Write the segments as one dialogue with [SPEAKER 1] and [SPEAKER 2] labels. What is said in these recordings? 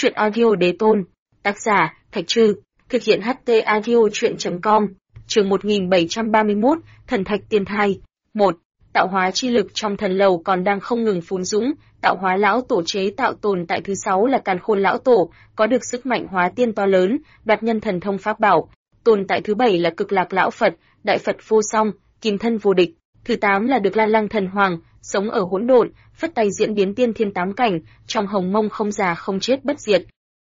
[SPEAKER 1] Truyện audio đế tôn. Tác giả, Thạch Trư. Thực hiện HT audio truyện.com. Chương 1731, Thần Thạch Tiên Thai. 1. Tạo hóa chi lực trong thần lầu còn đang không ngừng phun dũng, tạo hóa lão tổ chế tạo tồn tại thứ 6 là Càn Khôn lão tổ, có được sức mạnh hóa tiên to lớn, đoạt nhân thần thông pháp bảo. Tồn tại thứ 7 là Cực Lạc lão Phật, Đại Phật vô song, kim thân vô địch. Thứ 8 là được La Lăng thần hoàng, sống ở hỗn độn, phất tay diễn biến tiên thiên tám cảnh, trong hồng mông không già không chết bất diệt.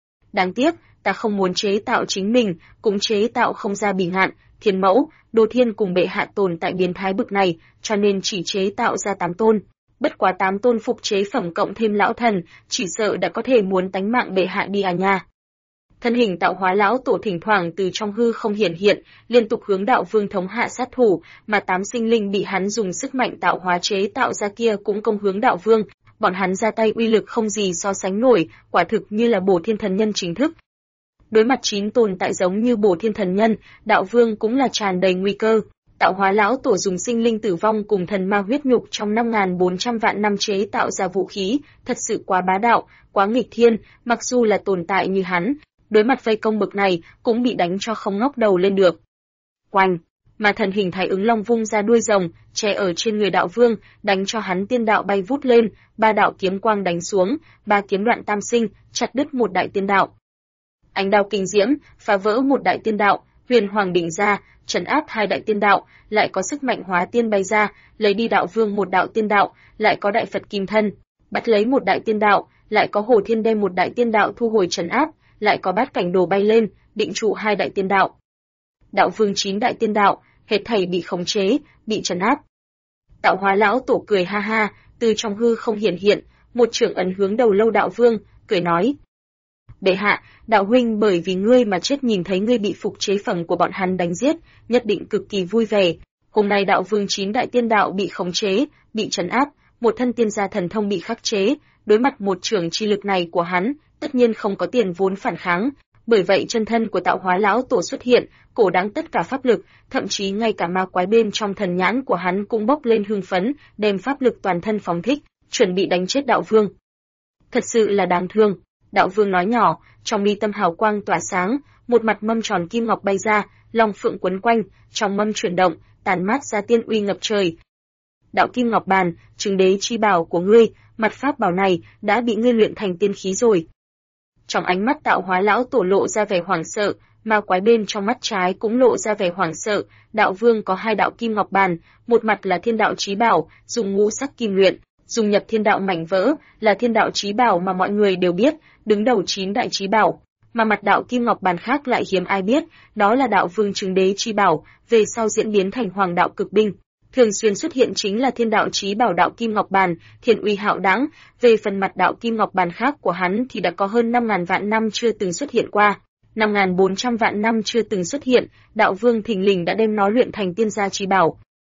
[SPEAKER 1] Đáng tiếc, ta không muốn chế tạo chính mình, cũng chế tạo không ra Bỉ Ngạn, Thiên Mẫu, Đồ Thiên cùng bệ hạ tồn tại biến thái bực này, cho nên chỉ chế tạo ra 8 tôn. Bất quá 8 tôn phục chế phẩm cộng thêm lão thần, chỉ sợ đã có thể muốn tánh mạng bệ hạ đi à nha. Thân hình tạo hóa lão tổ thỉnh thoảng từ trong hư không hiển hiện, liên tục hướng đạo vương thống hạ sát thủ, mà 8 sinh linh bị hắn dùng sức mạnh tạo hóa chế tạo ra kia cũng công hướng đạo vương, bọn hắn ra tay uy lực không gì so sánh nổi, quả thực như là Bổ Thiên Thần Nhân chính thức. Đối mặt 9 tồn tại giống như Bổ Thiên Thần Nhân, đạo vương cũng là tràn đầy nguy cơ. Tạo hóa lão tổ dùng sinh linh tử vong cùng thần ma huyết nhục trong 5.400 vạn năm chế tạo ra vũ khí, thật sự quá bá đạo, quá nghịch thiên, mặc dù là tồn tại như hắn, đối mặt vây công bực này cũng bị đánh cho không ngóc đầu lên được. Oanh! Mà thần hình thái ứng long vung ra đuôi rồng, che ở trên người đạo vương, đánh cho hắn tiên đạo bay vút lên, 3 đạo kiếm quang đánh xuống, 3 kiếm đoạn tam sinh, chặt đứt một đại tiên đạo. Ánh đao kinh diễm, phá vỡ một đại tiên đạo, huyền hoàng đỉnh ra, trấn áp 2 đại tiên đạo, lại có sức mạnh hóa tiên bay ra, lấy đi đạo vương một đạo tiên đạo, lại có đại Phật kim thân, bắt lấy một đại tiên đạo, lại có Hồ Thiên đem một đại tiên đạo thu hồi trấn áp, lại có Bát Cảnh Đồ bay lên, định trụ 2 đại tiên đạo. Đạo vương 9 đại tiên đạo, hết thảy bị khống chế, bị trấn áp. Tạo hóa lão tổ cười ha ha, từ trong hư không hiển hiện, một trưởng ấn hướng đầu lâu đạo vương, cười nói: "Bệ hạ, đạo huynh bởi vì ngươi mà chết nhìn thấy ngươi bị phục chế phẩm của bọn hắn đánh giết, nhất định cực kỳ vui vẻ. Hôm nay đạo vương 9 đại tiên đạo bị khống chế, bị trấn áp, một thân tiên gia thần thông bị khắc chế, đối mặt một trưởng chi lực này của hắn, tất nhiên không có tiền vốn phản kháng." Bởi vậy chân thân của tạo hóa lão tổ xuất hiện, cổ đáng tất cả pháp lực, thậm chí ngay cả ma quái bên trong thần nhãn của hắn cũng bốc lên hưng phấn, đem pháp lực toàn thân phóng thích, chuẩn bị đánh chết đạo vương. Thật sự là đáng thương. Đạo vương nói nhỏ, trong mi tâm hào quang tỏa sáng, một mặt mâm tròn kim ngọc bay ra, long phượng quấn quanh, trong mâm chuyển động, tản mát ra tiên uy ngập trời. Đạo kim ngọc bàn, chứng đế chi bảo của ngươi, mặt pháp bảo này đã bị ngươi luyện thành tiên khí rồi. Trong ánh mắt tạo hóa lão tổ lộ ra vẻ hoảng sợ, ma quái bên trong mắt trái cũng lộ ra vẻ hoảng sợ. Đạo vương có 2 đạo kim ngọc bàn, một mặt là thiên đạo chí bảo, dùng ngũ sắc kim luyện, dùng nhập thiên đạo mảnh vỡ, là thiên đạo chí bảo mà mọi người đều biết, đứng đầu 9 đại chí bảo. Mà mặt đạo kim ngọc bàn khác lại hiếm ai biết, đó là đạo vương chứng đế chi bảo, về sau diễn biến thành hoàng đạo cực binh. Thường xuyên xuất hiện chính là thiên đạo chí bảo đạo kim ngọc bàn, thiên uy hạo đãng. Về phần mặt đạo kim ngọc bàn khác của hắn thì đã có hơn 5.000 vạn năm chưa từng xuất hiện qua, 5.400 vạn năm chưa từng xuất hiện, đạo vương thình lình đã đem nó luyện thành tiên gia chí bảo.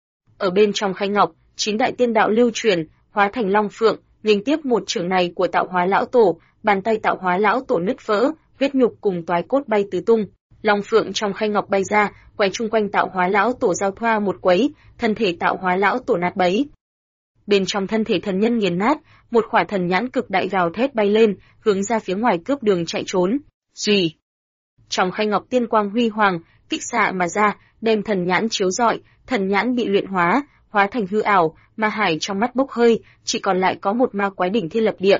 [SPEAKER 1] Ở bên trong khay ngọc, 9 đại tiên đạo lưu truyền, hóa thành long phượng, nghênh tiếp một trưởng này của tạo hóa lão tổ, bàn tay tạo hóa lão tổ nứt vỡ, huyết nhục cùng toái cốt bay tứ tung. Long phượng trong khay ngọc bay ra, quay chung quanh tạo hóa lão tổ giao thoa một quấy, thân thể tạo hóa lão tổ nát bấy. Bên trong thân thể thần nhân nghiền nát, một khỏa thần nhãn cực đại gào thét bay lên, hướng ra phía ngoài cướp đường chạy trốn. Rì! Trong khay ngọc tiên quang huy hoàng, kích xạ mà ra, đem thần nhãn chiếu rọi, thần nhãn bị luyện hóa, hóa thành hư ảo, ma hải trong mắt bốc hơi, chỉ còn lại có một ma quái đỉnh thiên lập địa.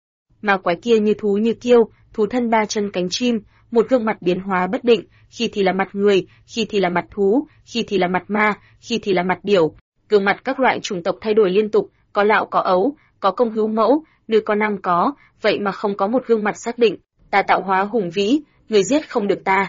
[SPEAKER 1] Ma quái kia như thú như kiêu, thú thân 3 chân cánh chim, một gương mặt biến hóa bất định, khi thì là mặt người, khi thì là mặt thú, khi thì là mặt ma, khi thì là mặt điểu. Gương mặt các loại chủng tộc thay đổi liên tục, có lạo có ấu, có công hữu mẫu, nữ có nam có, vậy mà không có một gương mặt xác định. Ta tạo hóa hùng vĩ, người giết không được ta.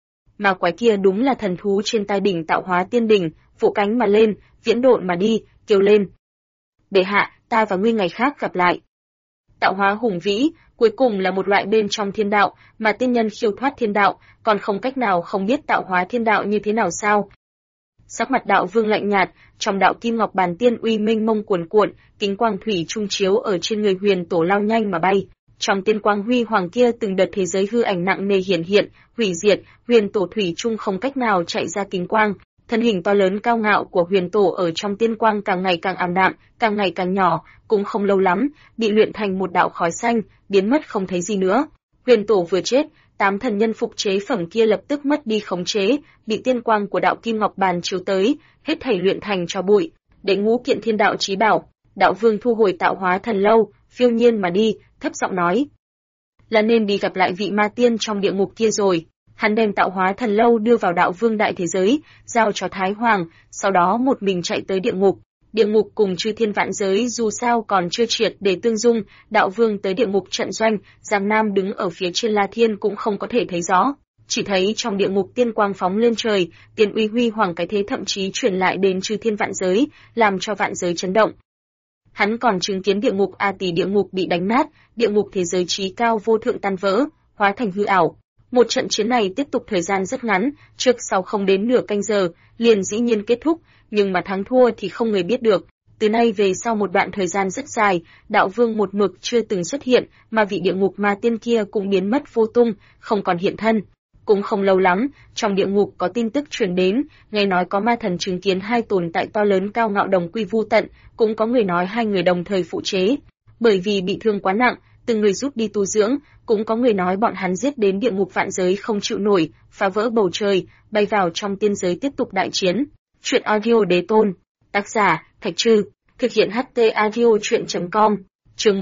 [SPEAKER 1] Ma quái kia đúng là thần thú trên tai đỉnh tạo hóa tiên đỉnh, vỗ cánh mà lên, viễn độn mà đi, kêu lên: "Bệ hạ, ta và ngươi ngày khác gặp lại." Tạo hóa hùng vĩ, cuối cùng là một loại bên trong thiên đạo, mà tiên nhân khiêu thoát thiên đạo, còn không cách nào không biết tạo hóa thiên đạo như thế nào sao? Sắc mặt đạo vương lạnh nhạt, trong đạo kim ngọc bàn tiên uy minh mông cuồn cuộn, kính quang thủy trung chiếu ở trên người huyền tổ lao nhanh mà bay. Trong tiên quang huy hoàng kia từng đợt thế giới hư ảnh nặng nề hiển hiện, hủy diệt, huyền tổ thủy trung không cách nào chạy ra kính quang. Thân hình to lớn cao ngạo của huyền tổ ở trong tiên quang càng ngày càng ảm đạm, càng ngày càng nhỏ, cũng không lâu lắm, bị luyện thành một đạo khói xanh, biến mất không thấy gì nữa. Huyền tổ vừa chết, 8 thần nhân phục chế phẩm kia lập tức mất đi khống chế, bị tiên quang của đạo kim ngọc bàn chiếu tới, hết thảy luyện thành tro bụi. Đệ ngũ kiện thiên đạo chí bảo, đạo vương thu hồi tạo hóa thần lâu, phiêu nhiên mà đi, thấp giọng nói: là nên đi gặp lại vị ma tiên trong địa ngục kia rồi. Hắn đem tạo hóa thần lâu đưa vào đạo vương đại thế giới, giao cho Thái Hoàng, sau đó một mình chạy tới địa ngục. Địa ngục cùng chư thiên vạn giới dù sao còn chưa triệt để tương dung, đạo vương tới địa ngục trận doanh, Giang Nam đứng ở phía trên La Thiên cũng không có thể thấy rõ. Chỉ thấy trong địa ngục tiên quang phóng lên trời, tiên uy huy hoàng cái thế thậm chí truyền lại đến chư thiên vạn giới, làm cho vạn giới chấn động. Hắn còn chứng kiến địa ngục A Tỳ địa ngục bị đánh nát, địa ngục thế giới trí cao vô thượng tan vỡ, hóa thành hư ảo. Một trận chiến này tiếp tục thời gian rất ngắn, trước sau không đến nửa canh giờ, liền dĩ nhiên kết thúc, nhưng mà thắng thua thì không người biết được. Từ nay về sau một đoạn thời gian rất dài, đạo vương một mực chưa từng xuất hiện, mà vị địa ngục ma tiên kia cũng biến mất vô tung, không còn hiện thân. Cũng không lâu lắm, trong địa ngục có tin tức truyền đến, nghe nói có ma thần chứng kiến hai tồn tại to lớn cao ngạo đồng quy vu tận, cũng có người nói hai người đồng thời phụ chế. Bởi vì bị thương quá nặng, từng người rút đi tu dưỡng, cũng có người nói bọn hắn giết đến địa ngục vạn giới không chịu nổi, phá vỡ bầu trời, bay vào trong tiên giới tiếp tục đại chiến. Chuyện audio đế tôn, tác giả, Thạch Trư, thực hiện HT audio chuyện.com, chương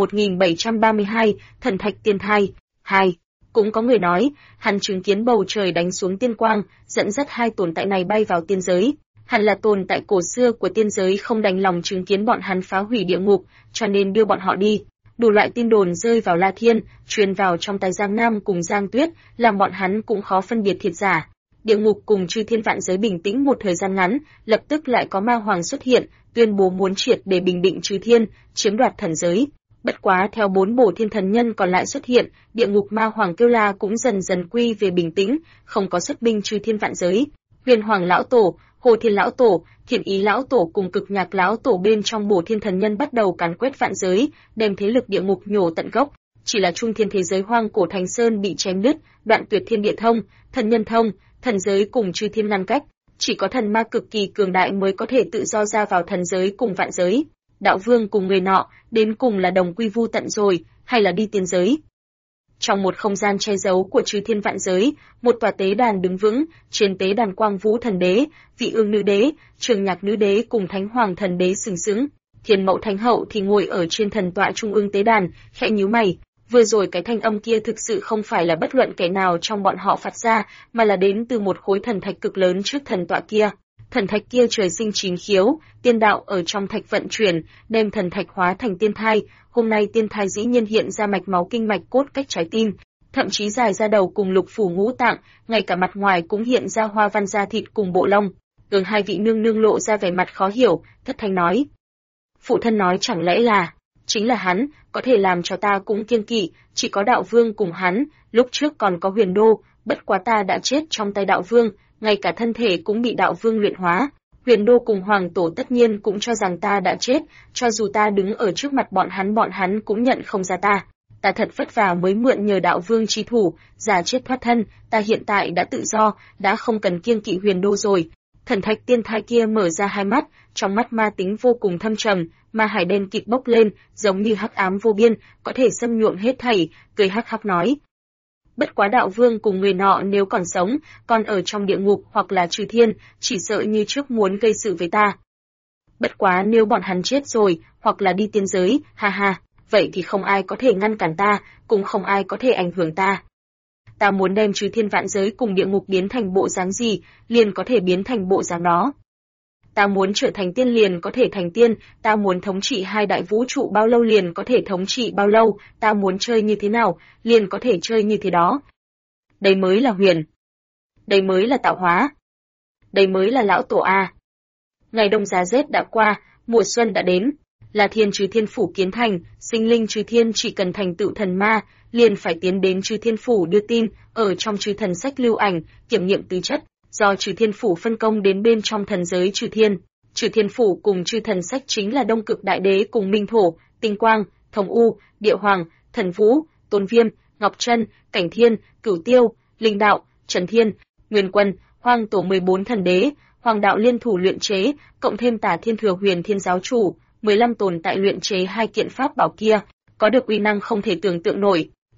[SPEAKER 1] 1732, thần thạch tiên thai, 2. Cũng có người nói, hắn chứng kiến bầu trời đánh xuống tiên quang, dẫn dắt hai tồn tại này bay vào tiên giới. Hẳn là tồn tại cổ xưa của tiên giới không đành lòng chứng kiến bọn hắn phá hủy địa ngục, cho nên đưa bọn họ đi. Đủ loại tin đồn rơi vào La Thiên, truyền vào trong tai Giang Nam cùng Giang Tuyết, làm bọn hắn cũng khó phân biệt thiệt giả. Địa ngục cùng chư thiên vạn giới bình tĩnh một thời gian ngắn, lập tức lại có ma hoàng xuất hiện, tuyên bố muốn triệt để bình định chư thiên, chiếm đoạt thần giới. Bất quá theo 4 bổ thiên thần nhân còn lại xuất hiện, địa ngục ma hoàng kêu la cũng dần dần quy về bình tĩnh, không có xuất binh chư thiên vạn giới. Huyền Hoàng lão tổ, Hồ Thiên lão tổ, Thiểm Ý lão tổ cùng Cực Nhạc lão tổ bên trong bổ thiên thần nhân bắt đầu càn quét vạn giới, đem thế lực địa ngục nhổ tận gốc. Chỉ là trung thiên thế giới hoang cổ thành sơn bị chém đứt, đoạn tuyệt thiên địa thông, thần nhân thông, thần giới cùng chư thiên ngăn cách, chỉ có thần ma cực kỳ cường đại mới có thể tự do ra vào thần giới cùng vạn giới. Đạo vương cùng người nọ, đến cùng là đồng quy vu tận rồi, hay là đi tiên giới? Trong một không gian che giấu của chư thiên vạn giới, một tòa tế đàn đứng vững, trên tế đàn Quang Vũ thần đế, Vị Ương nữ đế, Trường Nhạc nữ đế cùng Thánh Hoàng thần đế sừng sững. Thiên Mậu Thánh hậu thì ngồi ở trên thần tọa trung ương tế đàn, khẽ nhíu mày. Vừa rồi cái thanh âm kia thực sự không phải là bất luận kẻ nào trong bọn họ phát ra, mà là đến từ một khối thần thạch cực lớn trước thần tọa kia. Thần thạch kia trời sinh chín khiếu, tiên đạo ở trong thạch vận chuyển, đem thần thạch hóa thành tiên thai. Hôm nay tiên thai dĩ nhiên hiện ra mạch máu kinh mạch cốt cách trái tim, thậm chí dài ra đầu cùng lục phủ ngũ tạng, ngay cả mặt ngoài cũng hiện ra hoa văn da thịt cùng bộ lông. Hai vị nương nương lộ ra vẻ mặt khó hiểu, thất thanh nói: phụ thân nói chẳng lẽ là chính là hắn, có thể làm cho ta cũng kiêng kỵ, chỉ có đạo vương cùng hắn, lúc trước còn có Huyền Đô, bất quá ta đã chết trong tay đạo vương, ngay cả thân thể cũng bị đạo vương luyện hóa. Huyền Đô cùng Hoàng Tổ tất nhiên cũng cho rằng ta đã chết, cho dù ta đứng ở trước mặt bọn hắn cũng nhận không ra ta. Ta thật vất vả mới mượn nhờ đạo vương chi thủ, giả chết thoát thân, ta hiện tại đã tự do, đã không cần kiêng kỵ Huyền Đô rồi. Thần thạch tiên thai kia mở ra hai mắt, trong mắt ma tính vô cùng thâm trầm, ma hải đen kịt bốc lên, giống như hắc ám vô biên, có thể xâm nhuộm hết thảy, cười hắc hắc nói: bất quá đạo vương cùng người nọ nếu còn sống, còn ở trong địa ngục hoặc là trừ thiên, chỉ sợ như trước muốn gây sự với ta. Bất quá nếu bọn hắn chết rồi, hoặc là đi tiên giới, ha ha, vậy thì không ai có thể ngăn cản ta, cũng không ai có thể ảnh hưởng ta. Ta muốn đem trừ thiên vạn giới cùng địa ngục biến thành bộ dáng gì, liền có thể biến thành bộ dáng đó. Ta muốn trở thành tiên liền có thể thành tiên, ta muốn thống trị hai đại vũ trụ bao lâu liền có thể thống trị bao lâu, ta muốn chơi như thế nào, liền có thể chơi như thế đó. Đây mới là huyền. Đây mới là tạo hóa. Đây mới là lão tổ A. Ngày đông giá rét đã qua, mùa xuân đã đến. Là thiên trừ thiên phủ kiến thành, sinh linh trừ thiên chỉ cần thành tựu thần ma, liền phải tiến đến trừ thiên phủ đưa tin, ở trong trừ thần sách lưu ảnh, kiểm nghiệm tư chất. Do trừ thiên phủ phân công đến bên trong thần giới trừ thiên. Trừ thiên phủ cùng trừ thần sách chính là Đông Cực Đại Đế cùng Minh Thổ, Tinh Quang, Thông U, Địa Hoàng, Thần Vũ, Tôn Viêm, Ngọc Trân, Cảnh Thiên, Cửu Tiêu, Linh Đạo, Trần Thiên, Nguyên Quân, Hoang Tổ 14 thần đế, Hoàng đạo liên thủ luyện chế, cộng thêm Tả Thiên Thừa Huyền Thiên giáo chủ, 15 tồn tại luyện chế hai kiện pháp bảo kia, có được uy năng không thể tưởng tượng nổi.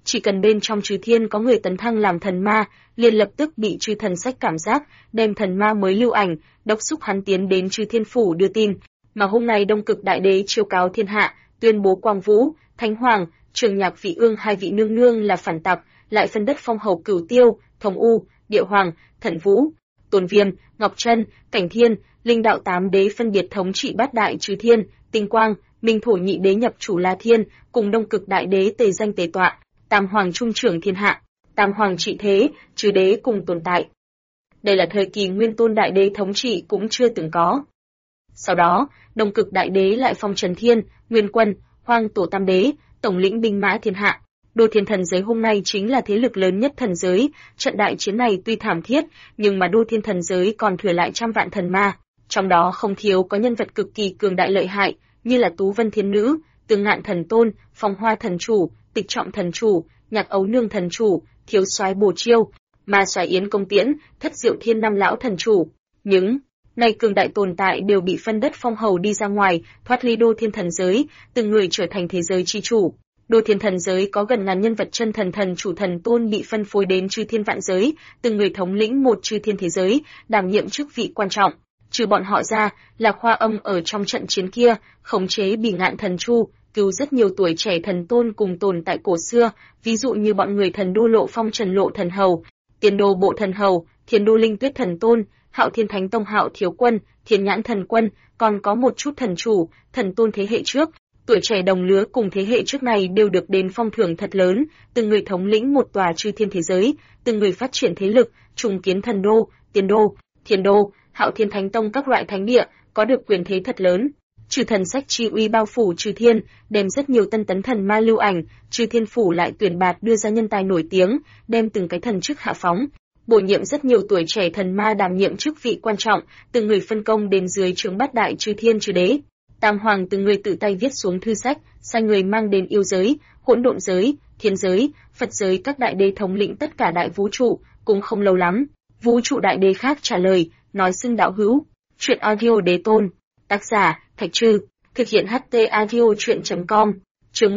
[SPEAKER 1] chỉ cần bên trong Trừ Thiên có người tấn thăng làm thần ma, liền lập tức bị Chư Thần Sách cảm giác, đem thần ma mới lưu ảnh, đốc xúc hắn tiến đến Chư Thiên phủ đưa tin. Mà hôm nay Đông Cực Đại Đế chiêu cáo thiên hạ, tuyên bố Quang Vũ, Thánh Hoàng, Trường Nhạc Vị Ương hai vị nương nương là phản tặc, lại phân đất phong hầu Cửu Tiêu, Thống U, Địa Hoàng, Thần Vũ, Tôn Viêm, Ngọc Trân, Cảnh Thiên, Linh Đạo tám đế phân biệt thống trị bát đại Trừ Thiên, Tinh Quang, Minh Thổ nhị đế nhập chủ La Thiên, cùng Đông Cực Đại Đế tề danh tề tọa, Tam Hoàng trung trưởng thiên hạ, Tam Hoàng trị thế, Trừ đế cùng tồn tại. Đây là thời kỳ Nguyên Tôn Đại Đế thống trị cũng chưa từng có. Sau đó, Đông Cực Đại Đế lại phong Trần Thiên, Nguyên Quân, Hoang Tổ Tam Đế, tổng lĩnh binh mã thiên hạ. Đô Thiên Thần Giới hôm nay chính là thế lực lớn nhất thần giới, trận đại chiến này tuy thảm thiết, nhưng mà Đô Thiên Thần Giới còn thừa lại trăm vạn thần ma, trong đó không thiếu có nhân vật cực kỳ cường đại lợi hại, như là Tú Vân Thiên Nữ, Tương Ngạn Thần Tôn, Phong Hoa Thần Chủ, Tịch Trọng Thần Chủ, Nhạc Ấu Nương Thần Chủ, Thiếu Soái Bồ Chiêu, Ma Soái Yến Công Tiễn, Thất Diệu Thiên Năm Lão Thần Chủ. Những này cường đại tồn tại đều bị phân đất phong hầu đi ra ngoài, thoát ly Đô Thiên Thần Giới, từng người trở thành thế giới chi chủ. Đô Thiên Thần Giới có gần ngàn nhân vật chân thần thần chủ thần tôn bị phân phối đến Chư Thiên vạn giới, từng người thống lĩnh một Chư Thiên thế giới, đảm nhiệm chức vị quan trọng. Trừ bọn họ ra, là Khoa Âm ở trong trận chiến kia, khống chế Bỉ Ngạn Thần Chu, cứu rất nhiều tuổi trẻ thần tôn cùng tồn tại cổ xưa, ví dụ như bọn người Thần Đô Lộ Phong Trần Lộ Thần Hầu, Tiền Đô Bộ Thần Hầu, Thiên Đô Linh Tuyết Thần Tôn, Hạo Thiên Thánh Tông Hạo Thiếu Quân, Thiên Nhãn Thần Quân, còn có một chút thần chủ, thần tôn thế hệ trước. Tuổi trẻ đồng lứa cùng thế hệ trước này đều được đến phong thưởng thật lớn, từng người thống lĩnh một tòa Chư Thiên thế giới, từng người phát triển thế lực, trùng kiến Thần Đô, Tiền Đô, Thiên Đô, Hạo Thiên Thánh Tông các loại thánh địa, có được quyền thế thật lớn. Chư Thần Sách chi uy bao phủ Chư Thiên, đem rất nhiều tân tấn thần ma lưu ảnh, Chư Thiên phủ lại tuyển bạt đưa ra nhân tài nổi tiếng, đem từng cái thần chức hạ phóng, bổ nhiệm rất nhiều tuổi trẻ thần ma đảm nhiệm chức vị quan trọng, từng người phân công đến dưới trướng bát đại Chư Thiên Chư Đế. Tam Hoàng từng người tự tay viết xuống thư sách, sai người mang đến yêu giới, hỗn độn giới, thiên giới, Phật giới các đại đế thống lĩnh tất cả đại vũ trụ. Cũng không lâu lắm, vũ trụ đại đế khác trả lời, nói xưng đạo hữu. Truyện audio đế tôn. Tác giả, Thạch Trư. Thực hiện HT audio truyện.com. Chương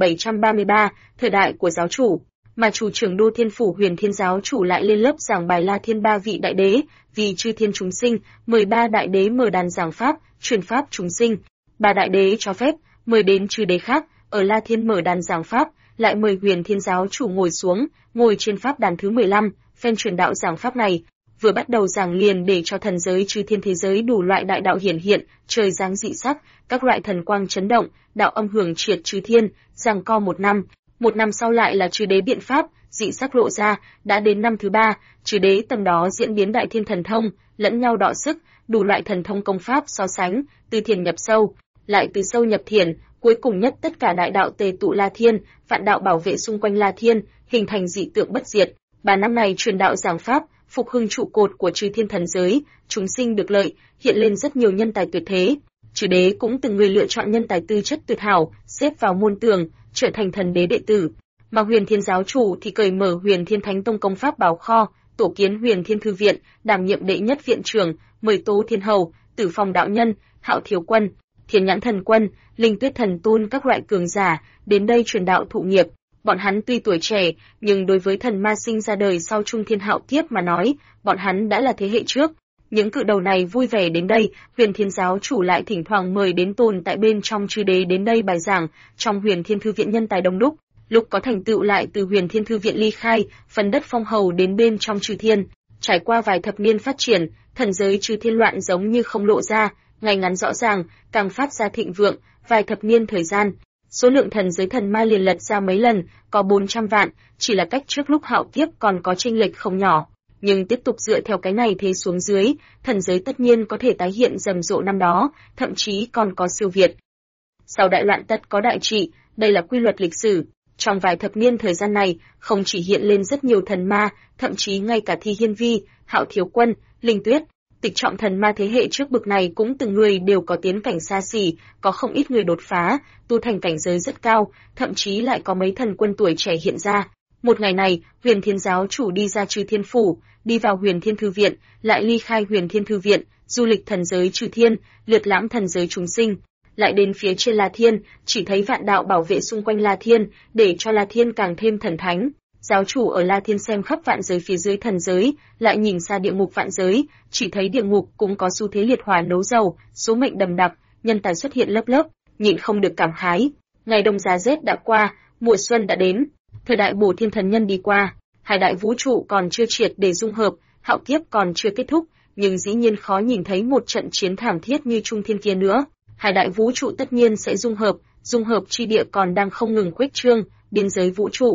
[SPEAKER 1] 1733, thời đại của giáo chủ. Mà chủ trưởng Đô Thiên phủ Huyền Thiên giáo chủ lại lên lớp giảng bài La Thiên ba vị đại đế, vì Chư Thiên chúng sinh, 13 đại đế mở đàn giảng pháp, truyền pháp chúng sinh. Ba đại đế cho phép, mời đến Chư đế khác, ở La Thiên mở đàn giảng pháp, lại mời Huyền Thiên giáo chủ ngồi xuống, ngồi trên pháp đàn thứ 15, phen truyền đạo giảng pháp này. Vừa bắt đầu giảng liền để cho thần giới Chư Thiên thế giới đủ loại đại đạo hiển hiện, trời giáng dị sắc, các loại thần quang chấn động, đạo âm hưởng triệt Chư Thiên, giằng co một năm sau lại là Chư đế biện pháp, dị sắc lộ ra, đã đến năm thứ 3, Chư đế tầm đó diễn biến đại thiên thần thông, lẫn nhau đọ sức, đủ loại thần thông công pháp so sánh, từ thiền nhập sâu, lại từ sâu nhập thiền, cuối cùng nhất tất cả đại đạo tề tụ La Thiên, vạn đạo bảo vệ xung quanh La Thiên, hình thành dị tượng bất diệt. 3 năm này truyền đạo giảng pháp, phục hưng trụ cột của Chư Thiên thần giới, chúng sinh được lợi, hiện lên rất nhiều nhân tài tuyệt thế. Chư đế cũng từng người lựa chọn nhân tài tư chất tuyệt hảo, xếp vào môn tường, trở thành thần đế đệ tử. Mà Huyền Thiên giáo chủ thì cởi mở Huyền Thiên Thánh Tông công pháp bảo kho, tổ kiến Huyền Thiên thư viện, đảm nhiệm đệ nhất viện trưởng, mời Tố Thiên Hầu, Tử Phong đạo nhân, Hạo Thiếu Quân, Thiên Nhãn Thần Quân, Linh Tuyết Thần Tôn các loại cường giả đến đây truyền đạo thụ nghiệp. Bọn hắn tuy tuổi trẻ, nhưng đối với thần ma sinh ra đời sau Trung Thiên Hạo Kiếp mà nói, bọn hắn đã là thế hệ trước. Những cự đầu này vui vẻ đến đây, Huyền Thiên giáo chủ lại thỉnh thoảng mời đến tồn tại bên trong Chư đế đến đây bài giảng, trong Huyền Thiên thư viện nhân tài đông đúc. Lúc có thành tựu lại từ Huyền Thiên thư viện ly khai, phần đất phong hầu đến bên trong Chư Thiên. Trải qua vài thập niên phát triển, thần giới Chư Thiên loạn giống như không lộ ra, ngày ngắn rõ ràng, càng phát ra thịnh vượng, vài thập niên thời gian. Số lượng thần giới thần ma liền lật ra mấy lần, có 400 vạn, chỉ là cách trước lúc Hạo Kiếp còn có chênh lệch không nhỏ. Nhưng tiếp tục dựa theo cái này thế xuống dưới, thần giới tất nhiên có thể tái hiện rầm rộ năm đó, thậm chí còn có siêu việt. Sau đại loạn tất có đại trị, đây là quy luật lịch sử. Trong vài thập niên thời gian này, không chỉ hiện lên rất nhiều thần ma, thậm chí ngay cả Thi Hiên Vi, Hạo Thiếu Quân, Linh Tuyết, Tịch Trọng thần ma thế hệ trước bực này cũng từng người đều có tiến cảnh xa xỉ, có không ít người đột phá, tu thành cảnh giới rất cao, thậm chí lại có mấy thần quân tuổi trẻ hiện ra. Một ngày này, Huyền Thiên giáo chủ đi ra Chư Thiên phủ, đi vào Huyền Thiên thư viện, lại ly khai Huyền Thiên thư viện, du lịch thần giới Chư Thiên, lượt lãm thần giới chúng sinh. Lại đến phía trên La Thiên, chỉ thấy vạn đạo bảo vệ xung quanh La Thiên, để cho La Thiên càng thêm thần thánh. Giáo chủ ở La Thiên xem khắp vạn giới phía dưới thần giới, lại nhìn xa địa ngục vạn giới, chỉ thấy địa ngục cũng có xu thế liệt hỏa nấu dầu, số mệnh đầm đặc, nhân tài xuất hiện lớp lớp, nhịn không được cảm khái. Ngày đông giá rét đã qua, mùa xuân đã đến, thời đại Bổ Thiên Thần Nhân đi qua, hai đại vũ trụ còn chưa triệt để dung hợp, hạo kiếp còn chưa kết thúc, nhưng dĩ nhiên khó nhìn thấy một trận chiến thảm thiết như Trung Thiên kia nữa. Hai đại vũ trụ tất nhiên sẽ dung hợp chi địa còn đang không ngừng khuếch trương, biên giới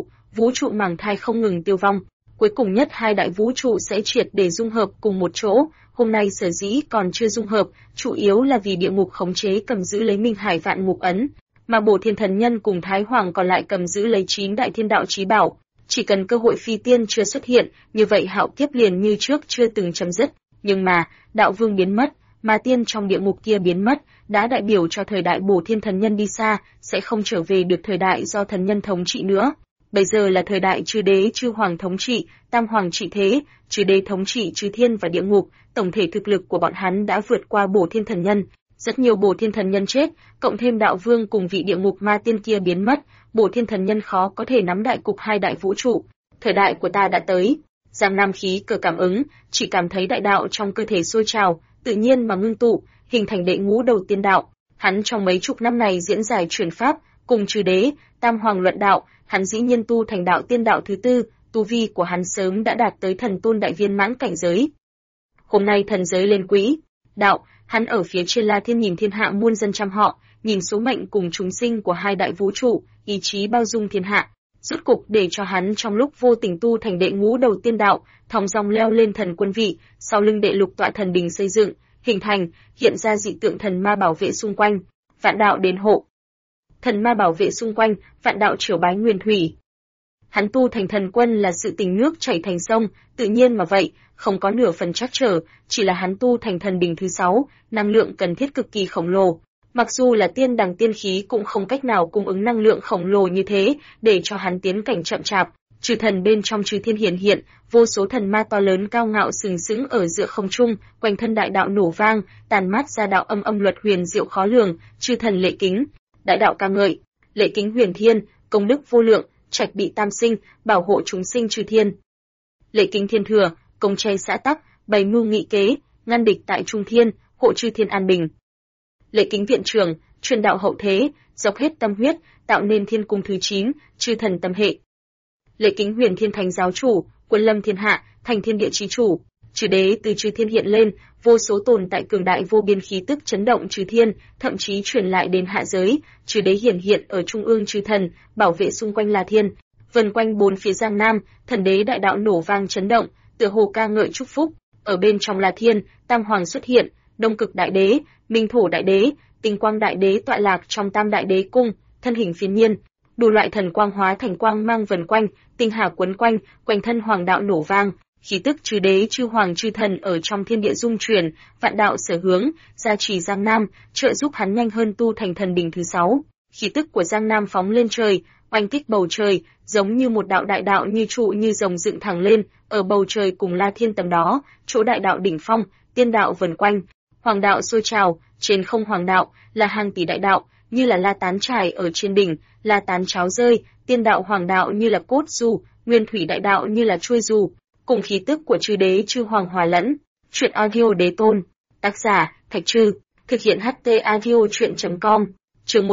[SPEAKER 1] vũ trụ màng thai không ngừng tiêu vong. Cuối cùng nhất hai đại vũ trụ sẽ triệt để dung hợp cùng một chỗ. Hôm nay sở dĩ còn chưa dung hợp, chủ yếu là vì địa ngục khống chế cầm giữ lấy Minh Hải Vạn Ngục Ấn, mà Bổ Thiên Thần Nhân cùng Thái Hoàng còn lại cầm giữ lấy 9 đại thiên đạo chí bảo. Chỉ cần cơ hội phi tiên chưa xuất hiện, như vậy hạo kiếp liền như trước chưa từng chấm dứt. Nhưng mà, đạo vương biến mất, mà tiên trong địa ngục kia biến mất, đã đại biểu cho thời đại Bổ Thiên Thần Nhân đi xa, sẽ không trở về được thời đại do thần nhân thống trị nữa. Bây giờ là thời đại chư đế chư hoàng thống trị, tam hoàng trị thế, chư đế thống trị chư thiên và địa ngục, tổng thể thực lực của bọn hắn đã vượt qua Bổ Thiên Thần Nhân. Rất nhiều Bổ Thiên Thần Nhân chết, cộng thêm đạo vương cùng vị địa ngục ma tiên kia biến mất, Bổ Thiên Thần Nhân khó có thể nắm đại cục hai đại vũ trụ. Thời đại của ta đã tới. Giang Nam khí cơ cảm ứng, chỉ cảm thấy đại đạo trong cơ thể sôi trào, tự nhiên mà ngưng tụ, hình thành đệ ngũ đầu tiên đạo. Hắn trong mấy chục năm này diễn giải truyền pháp, cùng chư đế, tam hoàng luận đạo, hắn dĩ nhiên tu thành đạo tiên đạo thứ tư, tu vi của hắn sớm đã đạt tới thần tôn đại viên mãn cảnh giới. Hôm nay thần giới lên quỹ đạo, hắn ở phía trên La Thiên nhìn thiên hạ muôn dân trăm họ, nhìn số mệnh cùng chúng sinh của hai đại vũ trụ, ý chí bao dung thiên hạ. Rốt cục để cho hắn trong lúc vô tình tu thành đệ ngũ đầu tiên đạo, thong dong leo lên thần quân vị, sau lưng đệ lục tọa thần đình xây dựng, hình thành, hiện ra dị tượng thần ma bảo vệ xung quanh, vạn đạo đến hộ. Thần ma bảo vệ xung quanh, vạn đạo triều bái nguyên thủy. Hắn tu thành thần quân là sự tình nước chảy thành sông, tự nhiên mà vậy, không có nửa phần trắc trở, chỉ là hắn tu thành thần đình thứ 6, năng lượng cần thiết cực kỳ khổng lồ. Mặc dù là tiên đằng tiên khí cũng không cách nào cung ứng năng lượng khổng lồ như thế, để cho hắn tiến cảnh chậm chạp. Trừ thần bên trong trừ thiên hiển hiện, vô số thần ma to lớn cao ngạo sừng sững ở giữa không trung, quanh thân đại đạo nổ vang, tàn mát ra đạo âm âm luật huyền diệu khó lường, trừ thần lệ kính, đại đạo ca ngợi, lệ kính huyền thiên, công đức vô lượng, trạch bị tam sinh, bảo hộ chúng sinh trừ thiên. Lệ kính thiên thừa, công che xã tắc, bày mưu nghị kế, ngăn địch tại trung thiên, hộ trừ thiên an bình. Lệ kính viện trưởng, truyền đạo hậu thế, dốc hết tâm huyết, tạo nên thiên cung thứ 9, chư thần tâm hệ. Lệ kính huyền thiên thành giáo chủ, quân lâm thiên hạ, thành thiên địa chí chủ, chư đế từ chư thiên hiện lên, vô số tồn tại cường đại vô biên khí tức chấn động chư thiên, thậm chí truyền lại đến hạ giới, chư đế hiển hiện ở trung ương chư thần, bảo vệ xung quanh La Thiên, vần quanh bốn phía Giang Nam, thần đế đại đạo nổ vang chấn động, tựa hồ ca ngợi chúc phúc. Ở bên trong La Thiên, tam hoàng xuất hiện, Đông Cực đại đế, Minh Thổ đại đế, Tinh Quang đại đế tọa lạc trong Tam đại đế cung, thân hình phiến nhiên, đủ loại thần quang hóa thành quang mang vần quanh, tinh hà quấn quanh, quanh thân hoàng đạo nổ vang, khí tức chư đế chư hoàng chư thần ở trong thiên địa dung chuyển, vạn đạo sở hướng, gia trì Giang Nam, trợ giúp hắn nhanh hơn tu thành thần đỉnh thứ 6. Khí tức của Giang Nam phóng lên trời, oanh kích bầu trời, giống như một đạo đại đạo như trụ như rồng dựng thẳng lên, ở bầu trời cùng La Thiên tầm đó, chỗ đại đạo đỉnh phong, tiên đạo vần quanh, hoàng đạo sôi trào, trên không hoàng đạo là hàng tỷ đại đạo, như là la tán trải ở trên đỉnh, la tán cháo rơi, tiên đạo hoàng đạo như là cốt dù, nguyên thủy đại đạo như là chuôi dù, cùng khí tức của chư đế chư hoàng hòa lẫn. Truyện audio đế tôn, tác giả Thạch Trư, thực hiện HT audio truyện.com. Chương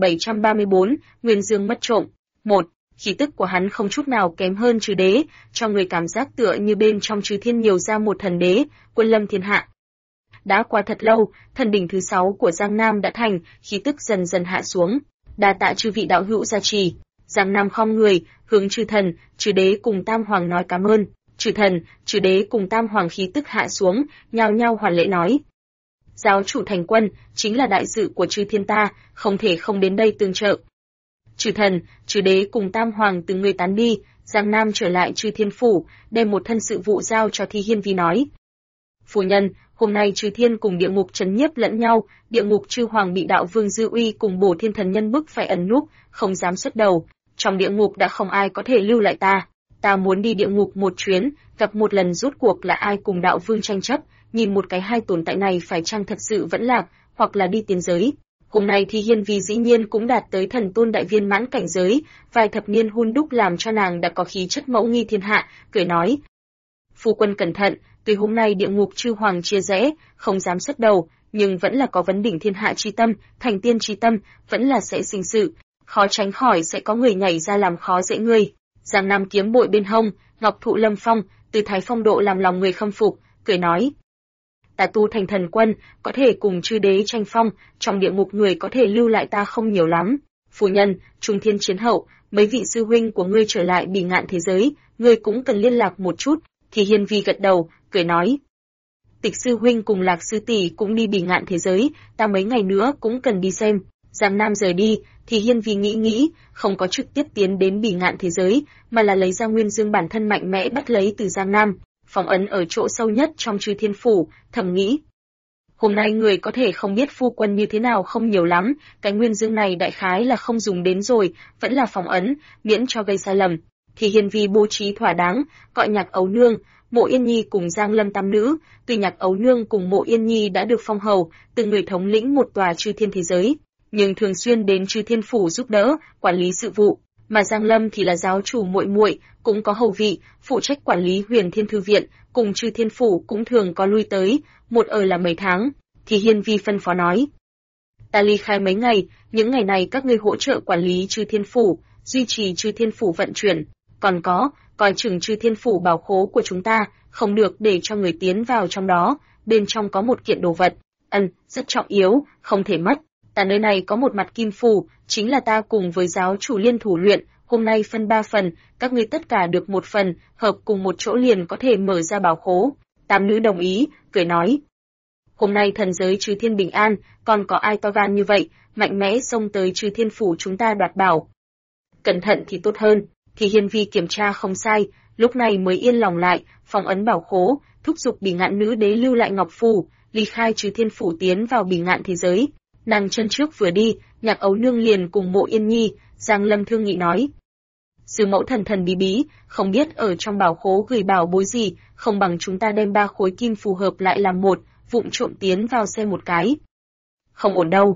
[SPEAKER 1] 1734, Nguyên Dương mất trộm. 1. Khí tức của hắn không chút nào kém hơn chư đế, cho người cảm giác tựa như bên trong chư thiên nhiều ra một thần đế, quân lâm thiên hạ. Đã qua thật lâu, thần đỉnh thứ 6 của Giang Nam đã thành, khí tức dần dần hạ xuống. Đa tạ chư vị đạo hữu gia trì. Giang Nam khom người, hướng chư thần, chư đế cùng tam hoàng nói cảm ơn. Chư thần, chư đế cùng tam hoàng khí tức hạ xuống, nhao nhao hoàn lễ nói: giáo chủ thành quân, chính là đại sự của chư thiên ta, không thể không đến đây tương trợ. Chư thần, chư đế cùng tam hoàng từng người tán đi, Giang Nam trở lại chư thiên phủ, đem một thân sự vụ giao cho Thi Hiên Vi nói: phu nhân, hôm nay chư thiên cùng địa ngục trấn nhiếp lẫn nhau, địa ngục chư hoàng bị đạo vương Dư Uy cùng Bổ Thiên Thần Nhân bức phải ẩn núp, không dám xuất đầu. Trong địa ngục đã không ai có thể lưu lại ta. Ta muốn đi địa ngục một chuyến, gặp một lần rốt cuộc là ai cùng đạo vương tranh chấp, nhìn một cái hai tồn tại này phải chăng thật sự vẫn lạc, hoặc là đi tiên giới. Hôm nay thì Hiên Vi dĩ nhiên cũng đạt tới thần tôn đại viên mãn cảnh giới, vài thập niên hun đúc làm cho nàng đã có khí chất mẫu nghi thiên hạ, cười nói: "Phu quân cẩn thận, tuy hôm nay địa ngục chư hoàng chia rẽ, không dám xuất đầu, nhưng vẫn là có vấn đỉnh thiên hạ chi tâm, thành tiên chi tâm, vẫn là sẽ sinh sự, khó tránh khỏi sẽ có người nhảy ra làm khó dễ ngươi." Giang Nam kiếm bội bên hông, ngọc thụ lâm phong, từ thái phong độ làm lòng người khâm phục, cười nói: "Ta tu thành thần quân, có thể cùng chư đế tranh phong, trong địa ngục người có thể lưu lại ta không nhiều lắm. Phu nhân, trung thiên chiến hậu, mấy vị sư huynh của ngươi trở lại Bỉ Ngạn thế giới, ngươi cũng cần liên lạc một chút." Thì Hiên Vi gật đầu, cười nói: "Tịch sư huynh cùng Lạc sư tỷ cũng đi Bỉ Ngạn thế giới, ta mấy ngày nữa cũng cần đi xem." Giang Nam rời đi, thì Hiên Vi nghĩ, không có trực tiếp tiến đến Bỉ Ngạn thế giới, mà là lấy ra Nguyên Dương bản thân mạnh mẽ bắt lấy từ Giang Nam, phong ấn ở chỗ sâu nhất trong Chư Thiên phủ, thầm nghĩ: hôm nay người có thể không biết phu quân như thế nào không nhiều lắm, cái Nguyên Dương này đại khái là không dùng đến rồi, vẫn là phong ấn, miễn cho gây sai lầm. Thì Hiên Vi bố trí thỏa đáng, gọi Nhạc Ấu Nương, Mộ Yên Nhi cùng Giang Lâm tam nữ, tuy Nhạc Ấu Nương cùng Mộ Yên Nhi đã được phong hầu, từng người thống lĩnh một tòa Chư Thiên thế giới, nhưng thường xuyên đến Chư Thiên phủ giúp đỡ, quản lý sự vụ, mà Giang Lâm thì là giáo chủ muội muội, cũng có hầu vị, phụ trách quản lý Huyền Thiên thư viện, cùng Chư Thiên phủ cũng thường có lui tới, một ở là mấy tháng. Thì Hiên Vi phân phó nói: "Ta ly khai mấy ngày, những ngày này các ngươi hỗ trợ quản lý Chư Thiên phủ, duy trì Chư Thiên phủ vận chuyển, còn có, coi chừng Chư Thiên phủ bảo khố của chúng ta, không được để cho người tiến vào trong đó, bên trong có một kiện đồ vật, rất trọng yếu, không thể mất. Ta nơi này có một mặt kim phù, chính là ta cùng với giáo chủ liên thủ luyện, hôm nay phân 3 phần, các ngươi tất cả được một phần, hợp cùng một chỗ liền có thể mở ra bảo khố." Tam nữ đồng ý, cười nói: "Hôm nay thần giới Chư Thiên bình an, còn có ai to gan như vậy, mạnh mẽ xông tới Chư Thiên phủ chúng ta đoạt bảo. Cẩn thận thì tốt hơn." Thì Hiên Vi kiểm tra không sai, lúc này mới yên lòng lại, phong ấn bảo khố, thúc giục Bỉ Ngạn nữ đế lưu lại ngọc phù, ly khai Chư Thiên phủ tiến vào Bỉ Ngạn thế giới. Nàng chân trước vừa đi, Nhạc Ấu Nương liền cùng Mộ Yên Nhi, Giang Lâm thương nghị nói: "Sư mẫu thần thần bí bí, không biết ở trong bảo khố gửi bảo bối gì, không bằng chúng ta đem 3 khối kim phù hợp lại làm một, vụng trộm tiến vào xem một cái." "Không ổn đâu."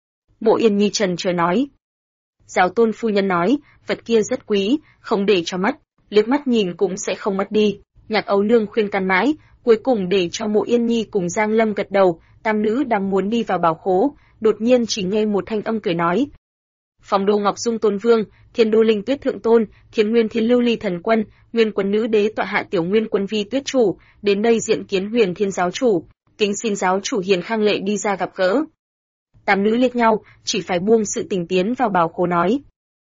[SPEAKER 1] Mộ Yên Nhi trần chờ nói. Giáo tôn phu nhân nói, vật kia rất quý, không để cho mất, liếc mắt nhìn cũng sẽ không mất đi. Nhạc Ấu Nương khuyên can mãi, cuối cùng để cho Mộ Yên Nhi cùng Giang Lâm gật đầu. Tam nữ đang muốn đi vào bảo khố, đột nhiên chỉ nghe một thanh âm cười nói: "Phong đô Ngọc Dung Tôn Vương, Thiên đô Linh Tuyết Thượng Tôn, Thiên Nguyên Thiên Lưu Ly Thần Quân, Nguyên Quân Nữ Đế tọa hạ Tiểu Nguyên Quân Vi Tuyết Chủ, đến đây diện kiến Huyền Thiên giáo chủ, kính xin giáo chủ hiền khang lệ đi ra gặp gỡ." Tam nữ liếc nhau, chỉ phải buông sự tình tiến vào bảo khố nói: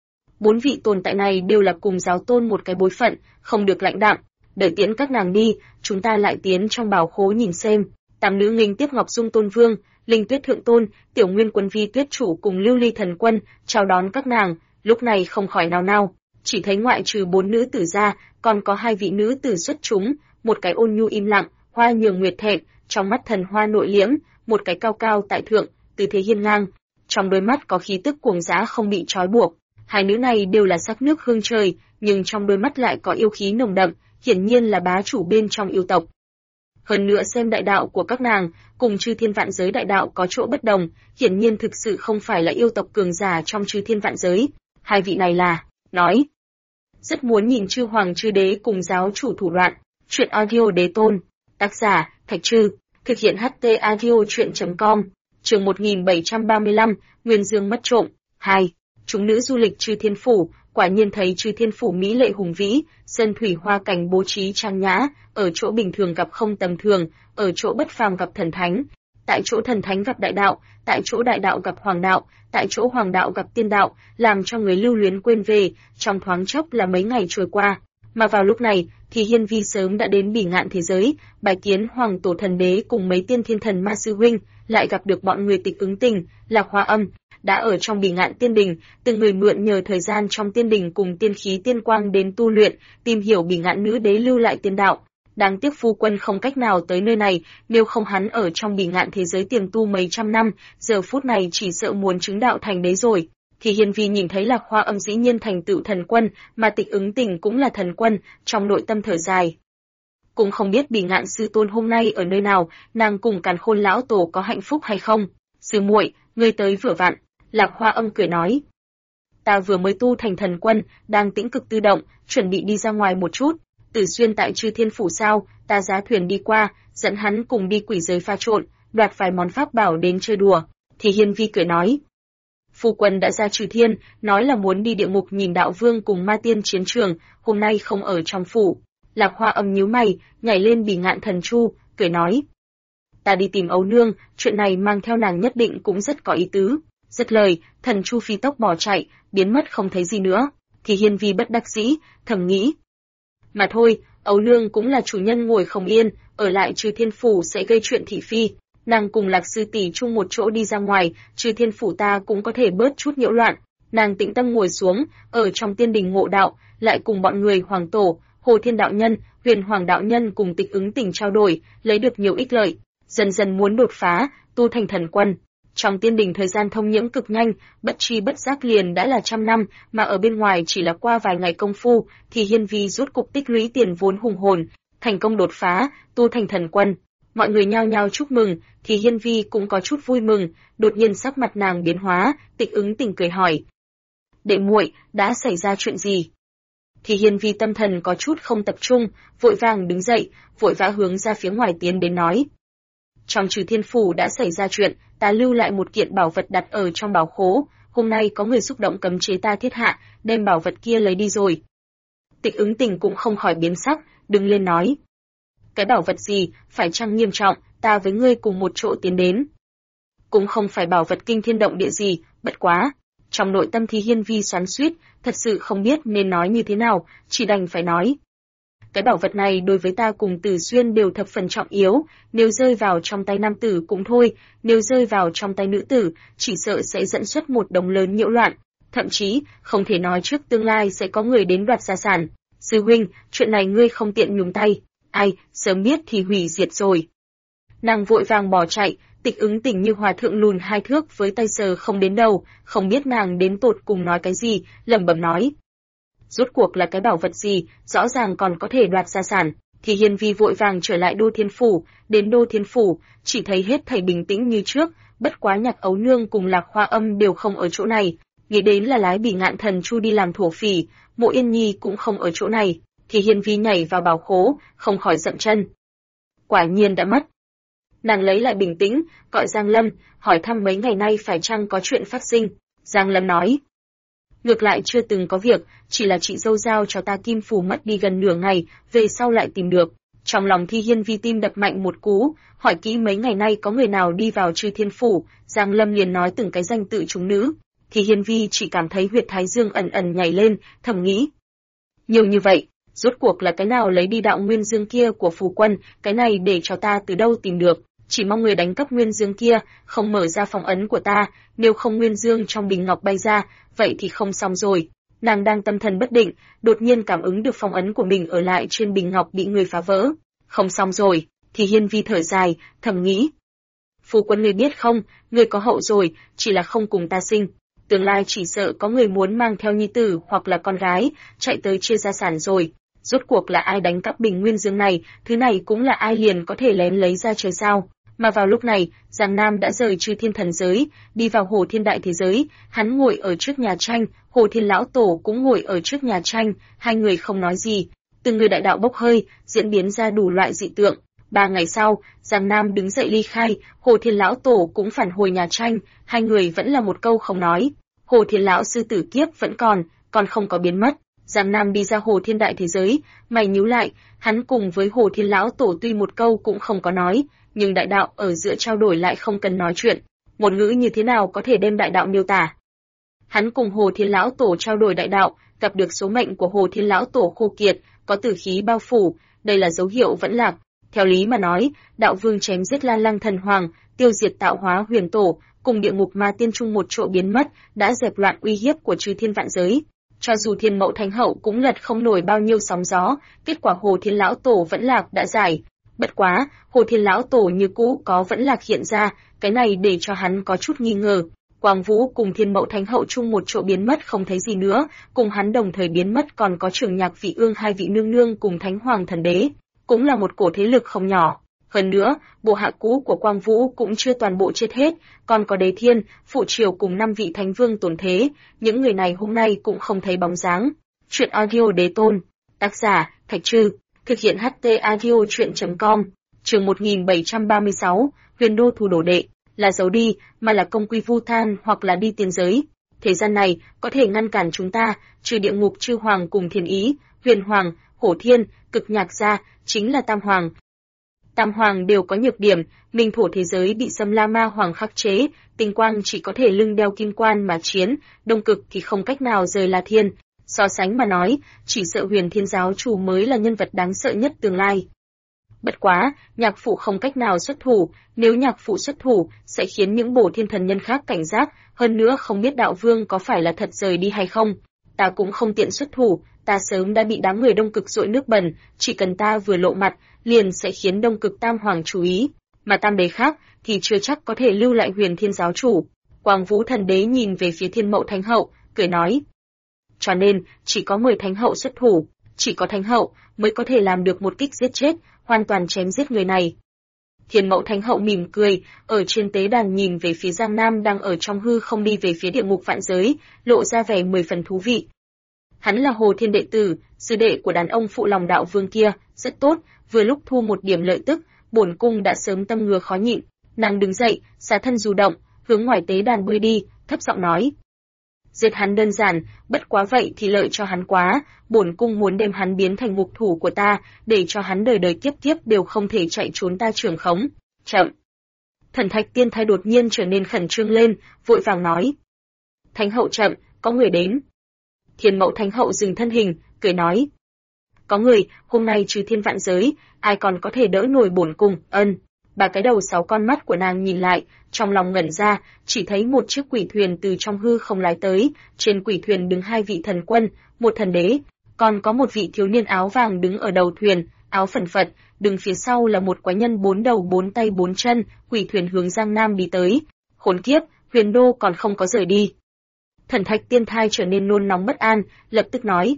[SPEAKER 1] 4 vị tồn tại này đều là cùng giáo tôn một cái bối phận, không được lãnh đạm, đợi tiễn các nàng đi, chúng ta lại tiến trong bảo khố nhìn xem. Tam nữ nghênh tiếp Ngọc Dung Tôn Vương, Linh Tuyết Thượng Tôn, Tiểu Nguyên Quân Vi Tuyết Chủ cùng Lưu Ly Thần Quân, chào đón các nàng, lúc này không khỏi nao nao, chỉ thấy ngoại trừ 4 nữ tử ra, còn có 2 vị nữ tử xuất chúng, một cái ôn nhu im lặng, hoa nhường nguyệt thẹn, trong mắt thần hoa nội liễm, một cái cao cao tại thượng, tư thế hiên ngang, trong đôi mắt có khí tức cuồng dã không bị trói buộc. Hai nữ này đều là sắc nước hương trời, nhưng trong đôi mắt lại có yêu khí nồng đậm, hiển nhiên là bá chủ bên trong yêu tộc. Hơn nữa xem đại đạo của các nàng, cùng Chư Thiên vạn giới đại đạo có chỗ bất đồng, hiển nhiên thực sự không phải là yêu tộc cường giả trong Chư Thiên vạn giới. Hai vị này là, nói, rất muốn nhìn chư hoàng chư đế cùng giáo chủ thủ đoạn. Truyện audio đế tôn, tác giả, Thạch Trư, thực hiện HT audio truyện.com, chương 1735, Nguyên Dương mất trộm, 2. Chúng nữ du lịch Chư Thiên phủ, quả nhiên thấy Chư Thiên phủ mỹ lệ hùng vĩ, sơn thủy hoa cảnh bố trí trang nhã, ở chỗ bình thường gặp không tầm thường, ở chỗ bất phàm gặp thần thánh, tại chỗ thần thánh gặp đại đạo, tại chỗ đại đạo gặp hoàng đạo, tại chỗ hoàng đạo gặp tiên đạo, làm cho người lưu luyến quên về, trong thoáng chốc là mấy ngày trôi qua. Mà vào lúc này, thì Hiên Vi sớm đã đến Bỉ Ngạn thế giới, bài kiến Hoàng Tổ Thần Đế cùng mấy tiên thiên thần ma sư huynh, lại gặp được bọn người Tịch Ứng Tình, Lạc Hoa Âm, đã ở trong Bỉ Ngạn Tiên Đình, từng người mượn nhờ thời gian trong Tiên Đình cùng tiên khí tiên quang đến tu luyện, tìm hiểu Bỉ Ngạn nữ đế lưu lại tiên đạo. Đáng tiếc phu quân không cách nào tới nơi này, nếu không hắn ở trong Bỉ Ngạn thế giới tiềm tu mấy trăm năm, giờ phút này chỉ sợ muốn chứng đạo thành đế rồi. Thì Hiên Vi nhìn thấy Lạc Hoa Âm dĩ nhiên thành tựu thần quân, mà Tịch Ứng Tình cũng là thần quân, trong nội tâm thở dài. Cũng không biết Bỉ Ngạn sư tôn hôm nay ở nơi nào, nàng cùng Càn Khôn lão tổ có hạnh phúc hay không. Sư muội, ngươi tới vừa vặn, Lạc Hoa Âm cười nói. Ta vừa mới tu thành thần quân, đang tĩnh cực tự động, chuẩn bị đi ra ngoài một chút. Tử Xuyên tại Chư Thiên Phủ sao, ta giá thuyền đi qua, dẫn hắn cùng đi quỷ giới pha trộn, đoạt vài món pháp bảo đến chơi đùa. Thì Hiên Vi cười nói. Phu quân đã ra Trừ Thiên, nói là muốn đi địa ngục nhìn đạo vương cùng ma tiên chiến trường, hôm nay không ở trong phủ. Lạc Hoa Âm nhíu mày, nhảy lên Bỉ Ngạn Thần Chu, cười nói. Ta đi tìm Âu Nương, chuyện này mang theo nàng nhất định cũng rất có ý tứ. Dứt lời, Thần Chu phi tốc bỏ chạy, biến mất không thấy gì nữa. Thì Hiên Vi bất đắc dĩ, thầm nghĩ. Mà thôi, Âu Nương cũng là chủ nhân ngồi không yên, ở lại Trừ Thiên Phủ sẽ gây chuyện thị phi. Nàng cùng Lạc sư tỷ chung một chỗ đi ra ngoài, Trừ Thiên Phủ ta cũng có thể bớt chút nhiễu loạn. Nàng tĩnh tâm ngồi xuống, ở trong tiên đình ngộ đạo, lại cùng bọn người Hoàng Tổ, Hồ Thiên đạo nhân, Huyền Hoàng đạo nhân cùng Tịch Ứng Tình trao đổi, lấy được nhiều ích lợi, dần dần muốn đột phá, tu thành thần quân. Trong tiên đình thời gian thông nhiễm cực nhanh, bất tri bất giác liền đã là 100 năm, mà ở bên ngoài chỉ là qua vài ngày công phu, thì Hiên Vi rút cục tích lũy tiền vốn hùng hồn, thành công đột phá, tu thành thần quân. Mọi người nhao nhao chúc mừng, thì Hiên Vi cũng có chút vui mừng, đột nhiên sắc mặt nàng biến hóa, Tịch Ứng Tình cười hỏi: "Đệ muội, đã xảy ra chuyện gì?" Thì Hiên Vi tâm thần có chút không tập trung, vội vàng đứng dậy, vội vã hướng ra phía ngoài tiến đến nói: "Trong Trừ Thiên Phủ đã xảy ra chuyện, ta lưu lại một kiện bảo vật đặt ở trong bảo khố, hôm nay có người xúc động cấm chế ta thiết hạ, đem bảo vật kia lấy đi rồi." Tịch Ứng Tình cũng không khỏi biến sắc, đứng lên nói: "Cái bảo vật gì, phải chăng nghiêm trọng, ta với ngươi cùng một chỗ tiến đến." Cũng không phải bảo vật kinh thiên động địa gì, bất quá. Trong nội tâm thì Hiên Vi xoắn xuýt, thật sự không biết nên nói như thế nào, chỉ đành phải nói: "Cái bảo vật này đối với ta cùng Tử Xuyên đều thập phần trọng yếu, nếu rơi vào trong tay nam tử cũng thôi, nếu rơi vào trong tay nữ tử, chỉ sợ sẽ dẫn xuất một đống lớn nhiễu loạn, thậm chí không thể nói trước tương lai sẽ có người đến đoạt gia sản. Sư huynh, chuyện này ngươi không tiện nhúng tay, ai, sớm biết thì hủy diệt rồi." Nàng vội vàng bỏ chạy, Tịch Ứng Tình như hòa thượng lùn 2 thước với tay sờ không đến đầu, không biết nàng đến tột cùng nói cái gì, lẩm bẩm nói: "Rốt cuộc là cái bảo vật gì, rõ ràng còn có thể đoạt gia sản." Thì Hiên Vi vội vàng trở lại Đô Thiên Phủ, đến Đô Thiên Phủ, chỉ thấy hết thảy bình tĩnh như trước, bất quá Nhạc Ấu Nương cùng Lạc Hoa Âm đều không ở chỗ này, nghĩ đến là lái Bỉ Ngạn Thần Chu đi làm thổ phỉ, Mộ Yên Nhi cũng không ở chỗ này, thì Hiên Vi nhảy vào bảo khố, không khỏi dậm chân. Quả nhiên đã mất. Nàng lấy lại bình tĩnh, gọi Giang Lâm, hỏi thăm mấy ngày nay phải chăng có chuyện phát sinh. Giang Lâm nói: "Ngược lại chưa từng có việc, chỉ là chị dâu giao cho ta kim phù mất đi gần nửa ngày, về sau lại tìm được." Trong lòng Thi Hiên Vi tim đập mạnh một cú, hỏi kỹ mấy ngày nay có người nào đi vào Chư Thiên Phủ, Giang Lâm liền nói từng cái danh tự chúng nữ. Thì Hiên Vi chỉ cảm thấy huyệt thái dương ẩn ẩn nhảy lên, thầm nghĩ: nhiều như vậy, rốt cuộc là cái nào lấy đi đạo nguyên dương kia của phù quân, cái này để cho ta từ đâu tìm được, chỉ mong người đánh cắp nguyên dương kia, không mở ra phong ấn của ta, nếu không nguyên dương trong bình ngọc bay ra, vậy thì không xong rồi. Nàng đang tâm thần bất định, đột nhiên cảm ứng được phong ấn của mình ở lại trên bình ngọc bị người phá vỡ. Không xong rồi, thì Hiên Vi thở dài, thầm nghĩ: Phu quân ngươi biết không, ngươi có hậu rồi, chỉ là không cùng ta sinh. Tương lai chỉ sợ có người muốn mang theo nhi tử hoặc là con gái, chạy tới chia gia sản rồi. Rốt cuộc là ai đánh cắp bình nguyên dương này, thứ này cũng là ai liền có thể lén lấy ra trời sao. Mà vào lúc này, Giang Nam đã rời Chư Thiên thần giới, đi vào Hồ Thiên đại thế giới, hắn ngồi ở trước nhà tranh, Hồ Thiên lão tổ cũng ngồi ở trước nhà tranh, hai người không nói gì, từng người đại đạo bốc hơi, diễn biến ra đủ loại dị tượng. 3 ngày sau, Giang Nam đứng dậy ly khai, Hồ Thiên lão tổ cũng phản hồi nhà tranh, hai người vẫn là một câu không nói. Hồ Thiên lão sư tử kiếp vẫn còn không có biến mất. Giang Nam đi ra Hồ Thiên đại thế giới, mày nhíu lại, hắn cùng với Hồ Thiên lão tổ tuy một câu cũng không có nói, nhưng đại đạo ở giữa trao đổi lại không cần nói chuyện. Một ngữ như thế nào có thể đem đại đạo miêu tả? Hắn cùng Hồ Thiên lão tổ trao đổi đại đạo, gặp được số mệnh của Hồ Thiên lão tổ khô kiệt, có tử khí bao phủ, đây là dấu hiệu vẫn lạc. Theo lý mà nói, đạo vương chém giết Lan Lăng thần hoàng, tiêu diệt tạo hóa huyền tổ, cùng địa ngục ma tiên chung một chỗ biến mất, đã dẹp loạn uy hiếp của Chư Thiên vạn giới. Cho dù Thiên Mẫu Thánh Hậu cũng lật không nổi bao nhiêu sóng gió, kết quả Hồ Thiên lão tổ vẫn lạc đã giải. Bất quá, Hồ Thiên lão tổ như cũ có vẫn lạc hiện ra, cái này để cho hắn có chút nghi ngờ. Quang Vũ cùng Thiên Mẫu Thánh Hậu chung một chỗ biến mất không thấy gì nữa, cùng hắn đồng thời biến mất còn có Trưởng Nhạc Vị Ương hai vị nương nương cùng Thánh Hoàng thần đế, cũng là một cổ thế lực không nhỏ. Hơn nữa, bộ hạ cũ của Quang Vũ cũng chưa toàn bộ chết hết, còn có Đế Thiên, Phụ Triều cùng 5 vị thánh vương tổn thế, những người này hôm nay cũng không thấy bóng dáng. Chuyện audio Đế Tôn, tác giả Thạch Trư, thực hiện HT audio truyện.com. Chương 1736, Huyền Đô Thủ Đồ Đệ, là giấu đi, mà là công quy vu than hoặc là đi tiên giới. Thế gian này có thể ngăn cản chúng ta, trừ địa ngục chư hoàng cùng thiên ý, huyền hoàng, hổ thiên, cực nhạc ra, chính là tam hoàng. Tam hoàng đều có nhược điểm, minh thổ thế giới bị Xâm La Ma hoàng khắc chế, tinh quang chỉ có thể lưng đeo kim quan mà chiến, đông cực thì không cách nào rời La Thiên. So sánh mà nói, chỉ sợ Huyền Thiên giáo chủ mới là nhân vật đáng sợ nhất tương lai. Bất quá, nhạc phụ không cách nào xuất thủ, nếu nhạc phụ xuất thủ, sẽ khiến những bổ thiên thần nhân khác cảnh giác, hơn nữa không biết đạo vương có phải là thật rời đi hay không. Ta cũng không tiện xuất thủ, ta sớm đã bị đám người đông cực dội nước bẩn, chỉ cần ta vừa lộ mặt, liền sẽ khiến đông cực tam hoàng chú ý, mà tam đế khác thì chưa chắc có thể lưu lại Huyền Thiên giáo chủ. Quang Vũ thần đế nhìn về phía Thiên Mậu Thánh Hậu, cười nói. Cho nên, chỉ có 10 thánh hậu xuất thủ, chỉ có thánh hậu mới có thể làm được một kích giết chết, hoàn toàn chém giết người này. Thiên Mậu Thánh Hậu mỉm cười, ở trên tế đàn nhìn về phía Giang Nam đang ở trong hư không đi về phía địa ngục vạn giới, lộ ra vẻ 10 phần thú vị. Hắn là Hồ Thiên đệ tử, sư đệ của đàn ông phụ lòng đạo vương kia, rất tốt, vừa lúc thu một điểm lợi tức, bổn cung đã sớm tâm ngứa khó nhịn. Nàng đứng dậy, xá thân du động, hướng ngoài tế đàn bơi đi, thấp giọng nói. Giết hắn đơn giản, bất quá vậy thì lợi cho hắn quá, bổn cung muốn đem hắn biến thành ngục thủ của ta, để cho hắn đời đời kiếp kiếp đều không thể chạy trốn ta trưởng khống. Chậm. Thần Thạch Tiên Thai đột nhiên trở nên khẩn trương lên, vội vàng nói. Thánh hậu chậm, có người đến. Thiên Mậu Thánh Hậu dừng thân hình, cười nói. Có người, hôm nay trừ thiên vạn giới, ai còn có thể đỡ nổi bổn cung, ân. Bà cái đầu 6 con mắt của nàng nhìn lại, trong lòng ngẩn ra, chỉ thấy một chiếc quỷ thuyền từ trong hư không lái tới, trên quỷ thuyền đứng 2 vị thần quân, một thần đế, còn có một vị thiếu niên áo vàng đứng ở đầu thuyền, áo phần phật, đứng phía sau là một quái nhân 4 đầu 4 tay 4 chân, quỷ thuyền hướng Giang Nam đi tới. Khốn kiếp, Huyền Đô còn không có rời đi. Thần Thạch Tiên Thai trở nên nôn nóng bất an, lập tức nói.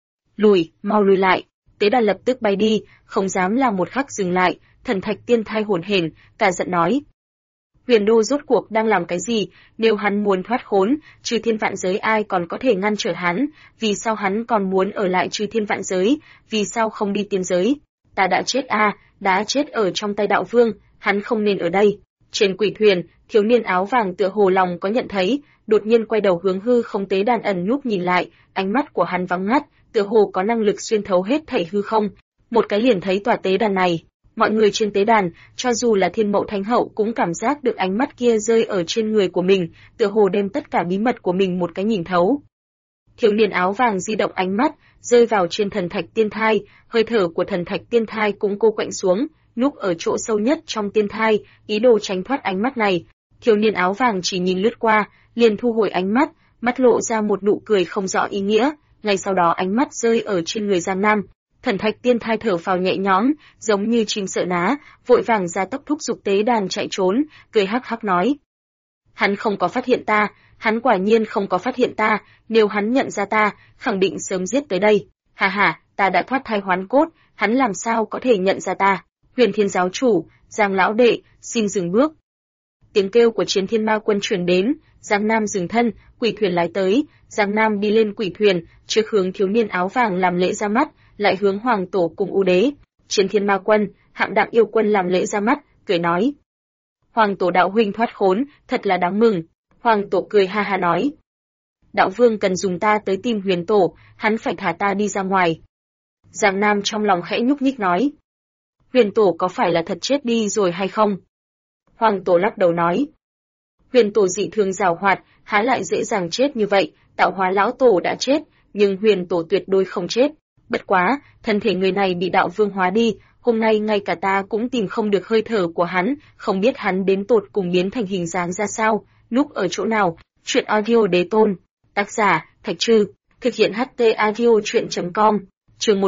[SPEAKER 1] Lùi, mau lùi lại. Tế đàn lập tức bay đi, không dám làm một khắc dừng lại. Thần Thạch Tiên Thai hồn hển, cả giận nói. Huyền Đô rốt cuộc đang làm cái gì, nếu hắn muốn thoát khốn, trừ thiên vạn giới ai còn có thể ngăn trở hắn, vì sao hắn còn muốn ở lại trừ thiên vạn giới, vì sao không đi tiên giới? Ta đã chết đã chết ở trong tay đạo vương, hắn không nên ở đây. Trên quỷ thuyền, thiếu niên áo vàng tựa hồ lòng có nhận thấy, đột nhiên quay đầu hướng hư không tế đàn ẩn núp nhìn lại, ánh mắt của hắn vắng ngắt, tựa hồ có năng lực xuyên thấu hết thảy hư không, một cái liền thấy tòa tế đàn này. Mọi người trên tế đàn, cho dù là Thiên Mậu Thánh Hậu cũng cảm giác được ánh mắt kia rơi ở trên người của mình, tựa hồ đem tất cả bí mật của mình một cái nhìn thấu. Thiếu niên áo vàng di động ánh mắt, rơi vào trên Thần Thạch Tiên Thai, hơi thở của Thần Thạch Tiên Thai cũng cô quạnh xuống, núp ở chỗ sâu nhất trong tiên thai, ý đồ tránh thoát ánh mắt này. Thiếu niên áo vàng chỉ nhìn lướt qua, liền thu hồi ánh mắt, mắt lộ ra một nụ cười không rõ ý nghĩa, ngay sau đó ánh mắt rơi ở trên người Giang Nam. Thần Thạch Tiên Thai thở phào nhẹ nhõm, giống như chim sợ ná, vội vàng ra tốc thúc giục tế đàn chạy trốn, cười hắc hắc nói. Hắn không có phát hiện ta, hắn quả nhiên không có phát hiện ta, nếu hắn nhận ra ta, khẳng định sớm giết tới đây. Hà hà, ta đã thoát thai hoán cốt, hắn làm sao có thể nhận ra ta? Huyền Thiên giáo chủ, Giang lão đệ, xin dừng bước. Tiếng kêu của Chiến Thiên Ma Quân truyền đến, Giang Nam dừng thân, quỷ thuyền lái tới, Giang Nam đi lên quỷ thuyền, trước hướng thiếu niên áo vàng làm lễ ra mắt, lại hướng Hoàng Tổ cùng U Đế. Chiến Thiên Ma Quân, Hạm Đạm Yêu Quân làm lễ ra mắt, cười nói. Hoàng Tổ đạo huynh thoát khốn, thật là đáng mừng. Hoàng Tổ cười ha ha nói. Đạo vương cần dùng ta tới tìm Huyền Tổ, hắn phải thả ta đi ra ngoài. Giang Nam trong lòng khẽ nhúc nhích nói. Huyền Tổ có phải là thật chết đi rồi hay không? Hoàng Tổ lắc đầu nói. Huyền Tổ dị thường giàu hoạt, há lại dễ dàng chết như vậy, tạo hóa lão tổ đã chết, nhưng Huyền Tổ tuyệt đối không chết. Bất quá, thân thể người này bị đạo vương hóa đi, hôm nay ngay cả ta cũng tìm không được hơi thở của hắn, không biết hắn đến tột cùng biến thành hình dáng ra sao, núp ở chỗ nào. Chuyện audio Đế Tôn, tác giả Thạch Trư, thực hiện HT audio truyện.com. Chương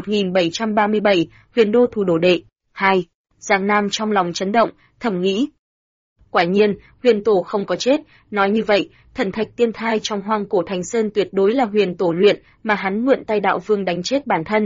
[SPEAKER 1] 1737, Huyền Đô Thủ Đồ Đệ 2. Giang Nam trong lòng chấn động, thầm nghĩ. Quả nhiên, Huyền Tổ không có chết, nói như vậy, Thần Thạch Tiên Thai trong Hoang Cổ Thành Sơn tuyệt đối là Huyền Tổ luyện, mà hắn mượn tay đạo vương đánh chết bản thân.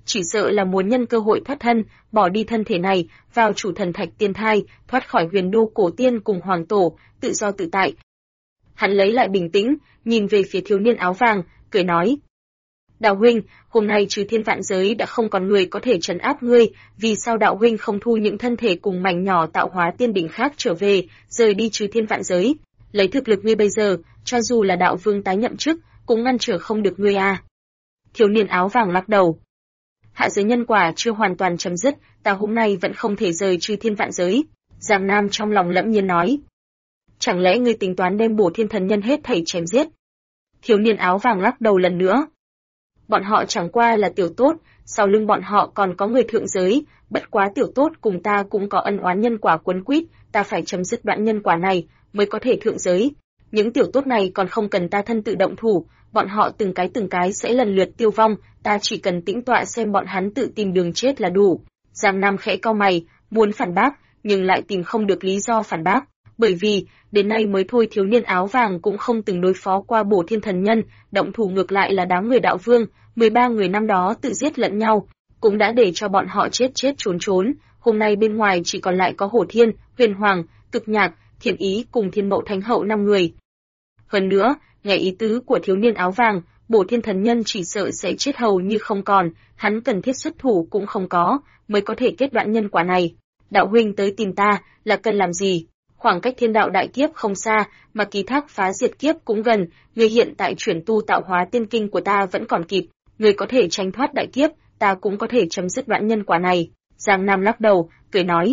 [SPEAKER 1] chỉ sợ là muốn nhân cơ hội thoát thân, bỏ đi thân thể này, vào chủ thần thạch tiên thai, thoát khỏi huyền đô cổ tiên cùng hoàng tổ, tự do tự tại. Hắn lấy lại bình tĩnh, nhìn về phía thiếu niên áo vàng, cười nói: Đạo huynh, hôm nay trừ thiên vạn giới đã không còn người có thể trấn áp ngươi, vì sao đạo huynh không thu những thân thể cùng mảnh nhỏ tạo hóa tiên đỉnh khác trở về, rời đi trừ thiên vạn giới? Lấy thực lực ngươi bây giờ, cho dù là đạo vương tái nhậm chức, cũng ngăn trở không được ngươi à? Thiếu niên áo vàng lắc đầu. Hạ giới nhân quả chưa hoàn toàn chấm dứt, ta hôm nay vẫn không thể rời trừ thiên vạn giới. Giang Nam trong lòng lẫm nhiên nói. Chẳng lẽ ngươi tính toán đem Bổ Thiên Thần Nhân hết thảy chém giết? Thiếu niên áo vàng lắc đầu lần nữa. Bọn họ chẳng qua là tiểu tốt, sau lưng bọn họ còn có người thượng giới, bất quá tiểu tốt cùng ta cũng có ân oán nhân quả quấn quýt, ta phải chấm dứt đoạn nhân quả này mới có thể thượng giới. Những tiểu tốt này còn không cần ta thân tự động thủ, bọn họ từng cái sẽ lần lượt tiêu vong, ta chỉ cần tĩnh tọa xem bọn hắn tự tìm đường chết là đủ. Giang Nam khẽ cau mày, muốn phản bác, nhưng lại tìm không được lý do phản bác, bởi vì đến nay mới thôi thiếu niên áo vàng cũng không từng đối phó qua Bổ Thiên Thần Nhân, động thủ ngược lại là đám người đạo vương, 13 người năm đó tự giết lẫn nhau, cũng đã để cho bọn họ chết trốn. Hôm nay bên ngoài chỉ còn lại có Hổ Thiên, Huyền Hoàng, Cực Nhạc, Thiện Ý cùng Thiên Mậu Thánh Hậu 5 người. Hơn nữa, nghe ý tứ của thiếu niên áo vàng, Bổ Thiên Thần Nhân chỉ sợ sẽ chết hầu như không còn, hắn cần thiết xuất thủ cũng không có, mới có thể kết đoạn nhân quả này. Đạo huynh tới tìm ta, là cần làm gì? Khoảng cách thiên đạo đại kiếp không xa, mà ký thác phá diệt kiếp cũng gần, người hiện tại chuyển tu tạo hóa tiên kinh của ta vẫn còn kịp, người có thể tránh thoát đại kiếp, ta cũng có thể chấm dứt đoạn nhân quả này. Giang Nam lắc đầu, cười nói.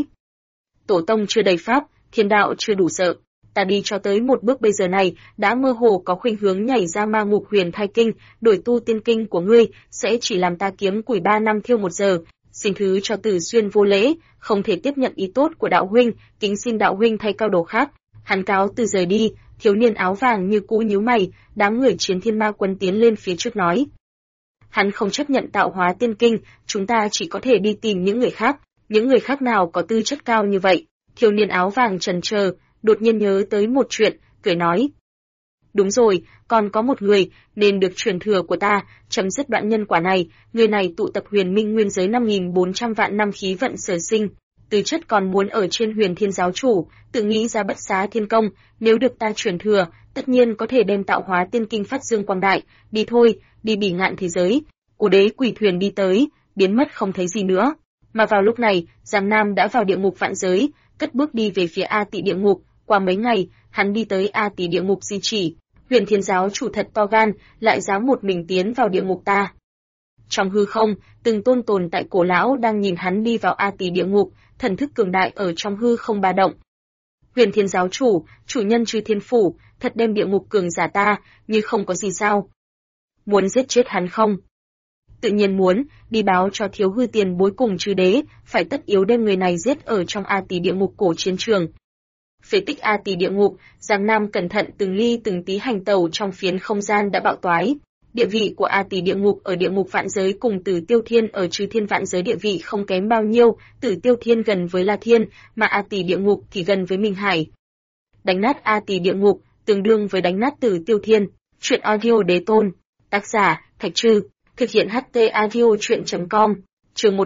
[SPEAKER 1] Tổ tông chưa đầy pháp, thiên đạo chưa đủ sợ. Ta đi cho tới một bước bây giờ này, đã mơ hồ có khuynh hướng nhảy ra ma ngục huyền thai kinh, đổi tu tiên kinh của ngươi, sẽ chỉ làm ta kiếm củi 3 năm thiêu 1 giờ. Xin thứ cho Từ Xuyên vô lễ, không thể tiếp nhận ý tốt của đạo huynh, kính xin đạo huynh thay cao đồ khác. Hắn cáo từ rời đi, thiếu niên áo vàng như cũ nhíu mày, đám người Chiến Thiên Ma Quân tiến lên phía trước nói. Hắn không chấp nhận tạo hóa tiên kinh, chúng ta chỉ có thể đi tìm những người khác nào có tư chất cao như vậy. Thiếu niên áo vàng chần chờ, đột nhiên nhớ tới một chuyện, cười nói. Đúng rồi, còn có một người, nên được truyền thừa của ta, chấm dứt đoạn nhân quả này, người này tụ tập huyền minh nguyên giới 5.400 vạn năm khí vận sở sinh, tư chất còn muốn ở trên huyền thiên giáo chủ, tự nghĩ ra bất xá thiên công, nếu được ta truyền thừa, tất nhiên có thể đem tạo hóa tiên kinh phát dương quang đại, đi thôi, đi bỉ ngạn thế giới. Cổ đế quỷ thuyền đi tới, biến mất không thấy gì nữa. Mà vào lúc này, Giang Nam đã vào địa ngục vạn giới, cất bước đi về phía A Tỳ địa ngục, qua mấy ngày, hắn đi tới A Tỳ địa ngục di chỉ. Huyền Thiên giáo chủ thật to gan, lại dám một mình tiến vào địa ngục ta. Trong hư không, từng tôn tồn tại cổ lão đang nhìn hắn đi vào A Tỳ địa ngục, thần thức cường đại ở trong hư không ba động. Huyền Thiên giáo chủ, chủ nhân Chư Thiên phủ, thật đem địa ngục cường giả ta, như không có gì sao? Muốn giết chết hắn không? Tự nhiên muốn, đi báo cho Thiếu Hư Tiền Bối cùng Chư Đế, phải tất yếu đem người này giết ở trong A Tỳ địa ngục cổ chiến trường. Phế tích A Tỳ địa ngục, Giang Nam cẩn thận từng ly từng tí hành tẩu trong phiến không gian đã bạo toái. Địa vị của A Tỳ địa ngục ở địa ngục vạn giới cùng Tử Tiêu Thiên ở Chư Thiên vạn giới địa vị không kém bao nhiêu, Tử Tiêu Thiên gần với La Thiên, mà A Tỳ địa ngục thì gần với Minh Hải. Đánh nát A Tỳ địa ngục, tương đương với đánh nát Tử Tiêu Thiên. Truyện audio đế tôn. Tác giả, Thạch Trư. Thực hiện HT audio truyện.com. Chương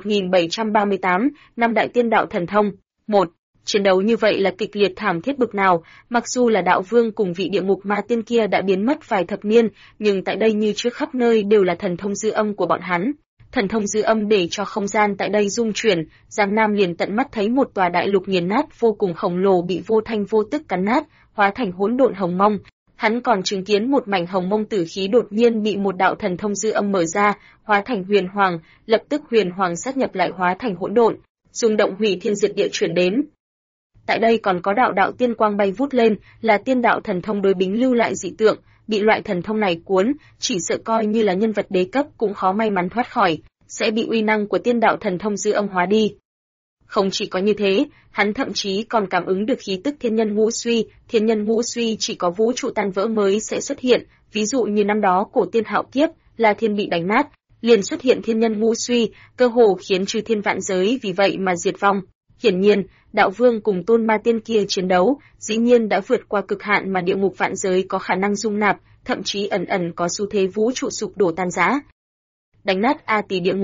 [SPEAKER 1] 1738, năm đại tiên đạo thần thông. 1. Chiến đấu như vậy là kịch liệt thảm thiết bực nào, mặc dù là đạo vương cùng vị địa ngục ma tiên kia đã biến mất vài thập niên, nhưng tại đây như trước khắp nơi đều là thần thông dư âm của bọn hắn. Thần thông dư âm để cho không gian tại đây rung chuyển, Giang Nam liền tận mắt thấy một tòa đại lục nghiền nát vô cùng khổng lồ bị vô thanh vô tức cắn nát, hóa thành hỗn độn hồng mông. Hắn còn chứng kiến một mảnh hồng mông tử khí đột nhiên bị một đạo thần thông dư âm mở ra, hóa thành huyền hoàng, lập tức huyền hoàng sát nhập lại hóa thành hỗn độn, rung động hủy thiên diệt địa chuyển đến. Tại đây còn có đạo tiên quang bay vút lên, là tiên đạo thần thông đối bính lưu lại dị tượng, bị loại thần thông này cuốn, chỉ sợ coi như là nhân vật đế cấp cũng khó may mắn thoát khỏi, sẽ bị uy năng của tiên đạo thần thông dư âm hóa đi. Không chỉ có như thế, hắn thậm chí còn cảm ứng được khí tức thiên nhân ngũ suy chỉ có vũ trụ tan vỡ mới sẽ xuất hiện, ví dụ như năm đó cổ tiên hạo kiếp, là thiên bị đánh nát, liền xuất hiện thiên nhân ngũ suy, cơ hồ khiến Chư Thiên vạn giới vì vậy mà diệt vong. Hiển nhiên, đạo vương cùng tôn ma tiên kia chiến đấu, dĩ nhiên đã vượt qua cực hạn mà địa ngục vạn giới có khả năng dung nạp, thậm chí ẩn ẩn có xu thế vũ trụ sụp đổ tan rã. Đánh nát A Tỳ địa ngục,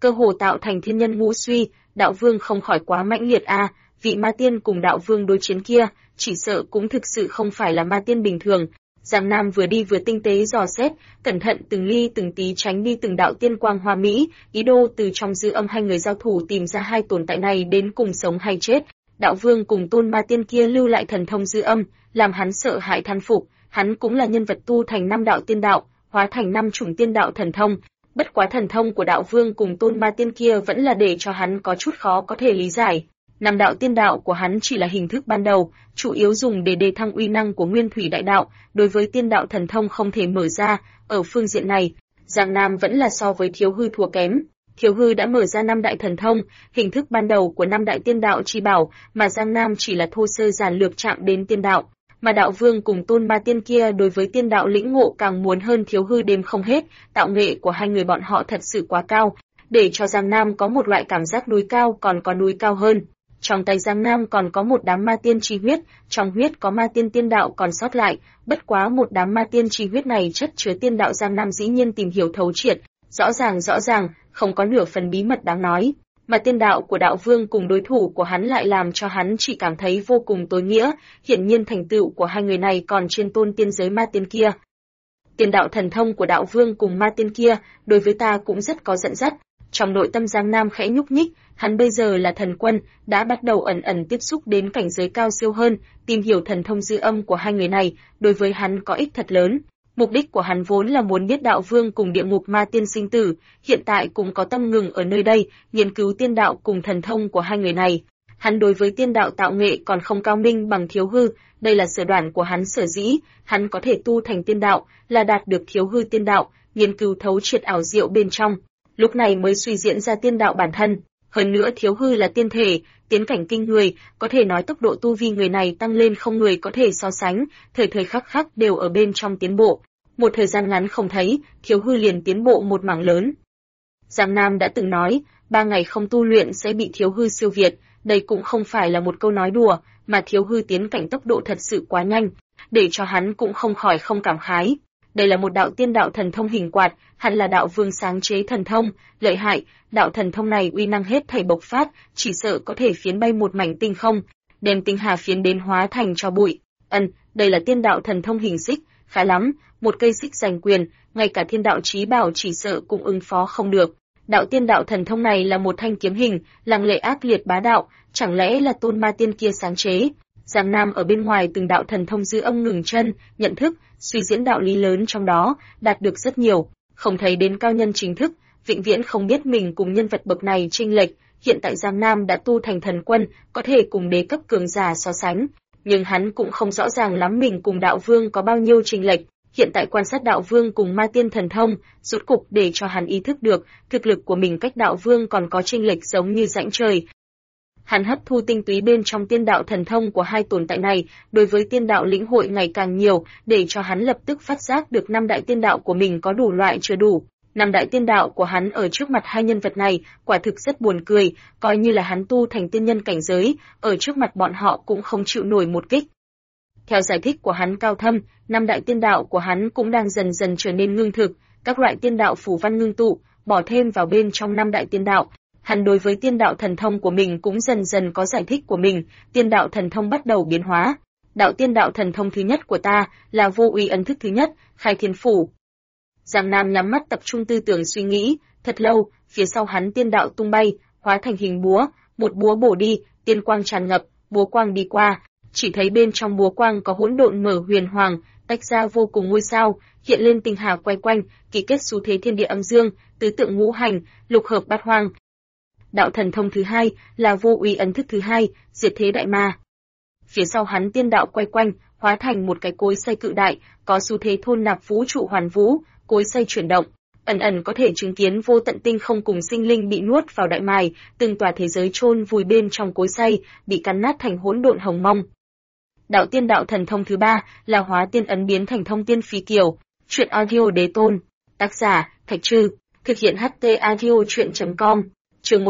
[SPEAKER 1] cơ hồ tạo thành thiên nhân ngũ suy, đạo vương không khỏi quá mãnh liệt a, vị ma tiên cùng đạo vương đối chiến kia, chỉ sợ cũng thực sự không phải là ma tiên bình thường. Giang Nam vừa đi vừa tinh tế dò xét, cẩn thận từng ly từng tí tránh đi từng đạo tiên quang hoa mỹ, ý đồ từ trong dư âm hai người giao thủ tìm ra hai tồn tại này đến cùng sống hay chết. Đạo vương cùng tôn ma tiên kia lưu lại thần thông dư âm, làm hắn sợ hãi thán phục, hắn cũng là nhân vật tu thành 5 đạo tiên đạo, hóa thành 5 chủng tiên đạo thần thông. Bất quá thần thông của đạo vương cùng tôn ma tiên kia vẫn là để cho hắn có chút khó có thể lý giải. 5 đạo tiên đạo của hắn chỉ là hình thức ban đầu, chủ yếu dùng để đề thăng uy năng của nguyên thủy đại đạo, đối với tiên đạo thần thông không thể mở ra. Ở phương diện này, Giang Nam vẫn là so với Thiếu Hư thua kém. Thiếu Hư đã mở ra 5 đại thần thông, hình thức ban đầu của 5 đại tiên đạo chi bảo, mà Giang Nam chỉ là thô sơ giản lược chạm đến tiên đạo. Mà đạo vương cùng tôn ma tiên kia đối với tiên đạo lĩnh ngộ càng muốn hơn Thiếu Hư đếm không hết, tạo nghệ của hai người bọn họ thật sự quá cao, để cho Giang Nam có một loại cảm giác núi cao còn có núi cao hơn. Trong tay Giang Nam còn có một đám ma tiên chi huyết, trong huyết có ma tiên tiên đạo còn sót lại, bất quá một đám ma tiên chi huyết này chất chứa tiên đạo Giang Nam dĩ nhiên tìm hiểu thấu triệt, rõ ràng, không có nửa phần bí mật đáng nói. Mà tiên đạo của đạo vương cùng đối thủ của hắn lại làm cho hắn chỉ cảm thấy vô cùng tối nghĩa, hiển nhiên thành tựu của hai người này còn trên tôn tiên giới ma tiên kia. Tiên đạo thần thông của đạo vương cùng ma tiên kia, đối với ta cũng rất có dẫn dắt. Trong nội tâm Giang Nam khẽ nhúc nhích, hắn bây giờ là thần quân, đã bắt đầu ẩn tiếp xúc đến cảnh giới cao siêu hơn, tìm hiểu thần thông dư âm của hai người này, đối với hắn có ích thật lớn. Mục đích của hắn vốn là muốn biết đạo vương cùng địa ngục ma tiên sinh tử, hiện tại cũng có tâm ngừng ở nơi đây, nghiên cứu tiên đạo cùng thần thông của hai người này. Hắn đối với tiên đạo tạo nghệ còn không cao minh bằng Thiếu Hư, đây là sở đoản của hắn sở dĩ, hắn có thể tu thành tiên đạo, là đạt được Thiếu Hư tiên đạo, nghiên cứu thấu triệt ảo diệu bên trong, lúc này mới suy diễn ra tiên đạo bản thân. Hơn nữa Thiếu Hư là tiên thể, tiến cảnh kinh người, có thể nói tốc độ tu vi người này tăng lên không người có thể so sánh, thời khắc khắc đều ở bên trong tiến bộ. Một thời gian ngắn không thấy, Thiếu Hư liền tiến bộ một mảng lớn. Giang Nam đã từng nói, 3 ngày không tu luyện sẽ bị Thiếu Hư siêu việt, đây cũng không phải là một câu nói đùa, mà Thiếu Hư tiến cảnh tốc độ thật sự quá nhanh, để cho hắn cũng không khỏi không cảm khái. Đây là một đạo tiên đạo thần thông hình quạt, hẳn là đạo vương sáng chế thần thông, lợi hại, đạo thần thông này uy năng hết thảy bộc phát, chỉ sợ có thể phiến bay một mảnh tinh không, đem tinh hà phiến đến hóa thành tro bụi. Đây là tiên đạo thần thông hình xích, khá lắm, một cây xích giành quyền, ngay cả thiên đạo chí bảo chỉ sợ cũng ứng phó không được. Đạo tiên đạo thần thông này là một thanh kiếm hình, lăng lệ ác liệt bá đạo, chẳng lẽ là tôn ma tiên kia sáng chế? Giang Nam ở bên ngoài từng đạo thần thông dư âm ngừng chân, nhận thức, suy diễn đạo lý lớn trong đó, đạt được rất nhiều, không thấy đến cao nhân chính thức, vĩnh viễn không biết mình cùng nhân vật bậc này chênh lệch. Hiện tại Giang Nam đã tu thành thần quân, có thể cùng đế cấp cường giả so sánh, nhưng hắn cũng không rõ ràng lắm mình cùng đạo vương có bao nhiêu chênh lệch. Hiện tại quan sát đạo vương cùng ma tiên thần thông, rốt cục để cho hắn ý thức được, thực lực của mình cách đạo vương còn có chênh lệch giống như rãnh trời. Hắn hấp thu tinh túy bên trong tiên đạo thần thông của hai tồn tại này, đối với tiên đạo lĩnh hội ngày càng nhiều, để cho hắn lập tức phát giác được 5 đại tiên đạo của mình có đủ loại chưa đủ. 5 đại tiên đạo của hắn ở trước mặt hai nhân vật này, quả thực rất buồn cười, coi như là hắn tu thành tiên nhân cảnh giới, ở trước mặt bọn họ cũng không chịu nổi một kích. Theo giải thích của hắn cao thâm, 5 đại tiên đạo của hắn cũng đang dần dần trở nên ngưng thực, các loại tiên đạo phù văn ngưng tụ, bỏ thêm vào bên trong 5 đại tiên đạo. Hắn đối với tiên đạo thần thông của mình cũng dần dần có giải thích của mình, tiên đạo thần thông bắt đầu biến hóa. Đạo tiên đạo thần thông thứ nhất của ta là vô uy ấn thức thứ nhất, khai thiên phủ. Giang Nam nhắm mắt tập trung tư tưởng suy nghĩ, thật lâu, phía sau hắn tiên đạo tung bay, hóa thành hình búa, một búa bổ đi, tiên quang tràn ngập, búa quang đi qua, chỉ thấy bên trong búa quang có hỗn độn mở huyền hoàng, tách ra vô cùng ngôi sao, hiện lên tinh hà quay quanh, ký kết xu thế thiên địa âm dương, tứ tượng ngũ hành, lục hợp bát hoang. Đạo thần thông thứ hai là vô uy ấn thức thứ hai, diệt thế đại ma. Phía sau hắn tiên đạo quay quanh, hóa thành một cái cối xay cự đại, có xu thế thôn nạp vũ trụ hoàn vũ, cối xay chuyển động, ẩn có thể chứng kiến vô tận tinh không cùng sinh linh bị nuốt vào đại mài, từng tòa thế giới chôn vùi bên trong cối xay, bị cắn nát thành hỗn độn hồng mông. Đạo tiên đạo thần thông thứ ba là hóa tiên ấn biến thành thông tiên phi kiều. Truyện audio đế tôn. Tác giả Thạch Trư. Thực hiện HT audio truyện.com. Chương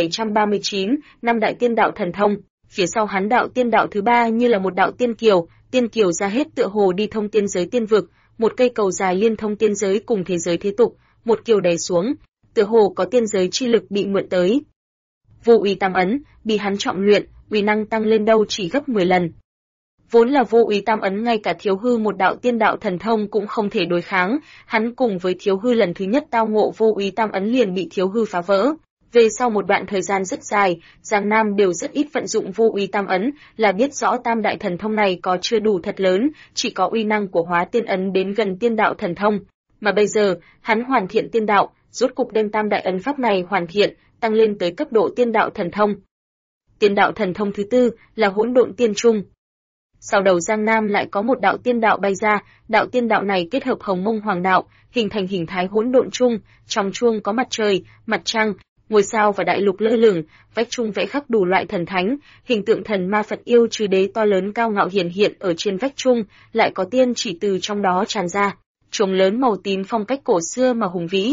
[SPEAKER 1] 1739, 5 đại tiên đạo thần thông. Phía sau hắn đạo tiên đạo thứ ba như là một đạo tiên kiều ra hết tựa hồ đi thông tiên giới tiên vực, một cây cầu dài liên thông tiên giới cùng thế giới thế tục, một kiều đè xuống, tựa hồ có tiên giới chi lực bị mượn tới. Vô Uy Tam ấn, bị hắn trọng luyện, uy năng tăng lên đâu chỉ gấp 10 lần. Vốn là Vô Úy Tam ấn ngay cả Thiếu Hư một đạo tiên đạo thần thông cũng không thể đối kháng, hắn cùng với Thiếu Hư lần thứ nhất tao ngộ Vô Úy Tam ấn liền bị Thiếu Hư phá vỡ. Về sau một đoạn thời gian rất dài, Giang Nam đều rất ít vận dụng Vô Úy Tam ấn, là biết rõ tam đại thần thông này có chưa đủ thật lớn, chỉ có uy năng của Hóa Tiên ấn đến gần tiên đạo thần thông. Mà bây giờ, hắn hoàn thiện tiên đạo, rốt cục đem tam đại ấn pháp này hoàn thiện, tăng lên tới cấp độ tiên đạo thần thông. Tiên đạo thần thông thứ tư là Hỗn Độn Tiên Trung. Sau đầu Giang Nam lại có một đạo tiên đạo bay ra, đạo tiên đạo này kết hợp Hồng Mông Hoàng đạo, hình thành hình thái hỗn độn chung, trong chuông có mặt trời, mặt trăng, ngôi sao và đại lục lơ lửng, vách chung vẽ khắc đủ loại thần thánh, hình tượng thần ma Phật yêu trừ đế to lớn cao ngạo hiển hiện ở trên vách chung, lại có tiên chỉ từ trong đó tràn ra, chuông lớn màu tím phong cách cổ xưa mà hùng vĩ.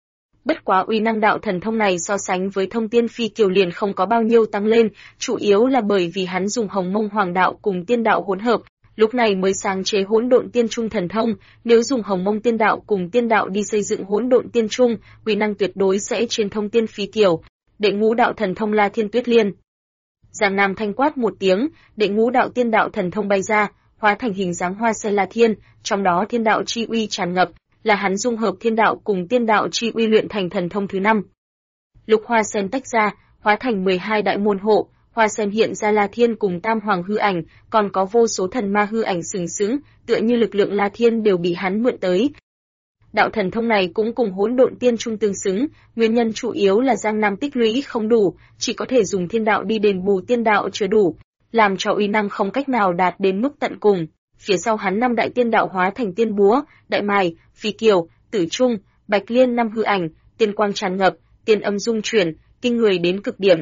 [SPEAKER 1] Bất quá uy năng đạo thần thông này so sánh với Thông Tiên Phi Kiều liền không có bao nhiêu tăng lên, chủ yếu là bởi vì hắn dùng Hồng Mông Hoàng đạo cùng tiên đạo hỗn hợp, lúc này mới sáng chế Hỗn Độn Tiên Trung thần thông, nếu dùng Hồng Mông tiên đạo cùng tiên đạo đi xây dựng Hỗn Độn Tiên Trung, uy năng tuyệt đối sẽ trên Thông Tiên Phi Kiều. Đệ ngũ đạo thần thông La Thiên Tuyết Liên. Giang Nam thanh quát một tiếng, đệ ngũ đạo tiên đạo thần thông bay ra, hóa thành hình dáng hoa sen La Thiên, trong đó thiên đạo chi uy tràn ngập, là hắn dung hợp thiên đạo cùng tiên đạo chi uy luyện thành thần thông thứ 5. Lục hoa sen tách ra, hóa thành 12 đại môn hộ, hoa sen hiện ra La Thiên cùng Tam Hoàng hư ảnh, còn có vô số thần ma hư ảnh sừng sững, tựa như lực lượng La Thiên đều bị hắn mượn tới. Đạo thần thông này cũng cùng Hỗn Độn Tiên Trung tương xứng, nguyên nhân chủ yếu là Giang Nam tích lũy không đủ, chỉ có thể dùng thiên đạo đi đền bù tiên đạo chưa đủ, làm cho uy năng không cách nào đạt đến mức tận cùng. Phía sau hắn 5 đại tiên đạo hóa thành tiên búa, đại mài, phi kiều, tử trung, bạch liên 5 hư ảnh, tiên quang tràn ngập, tiên âm dung chuyển, kinh người đến cực điểm.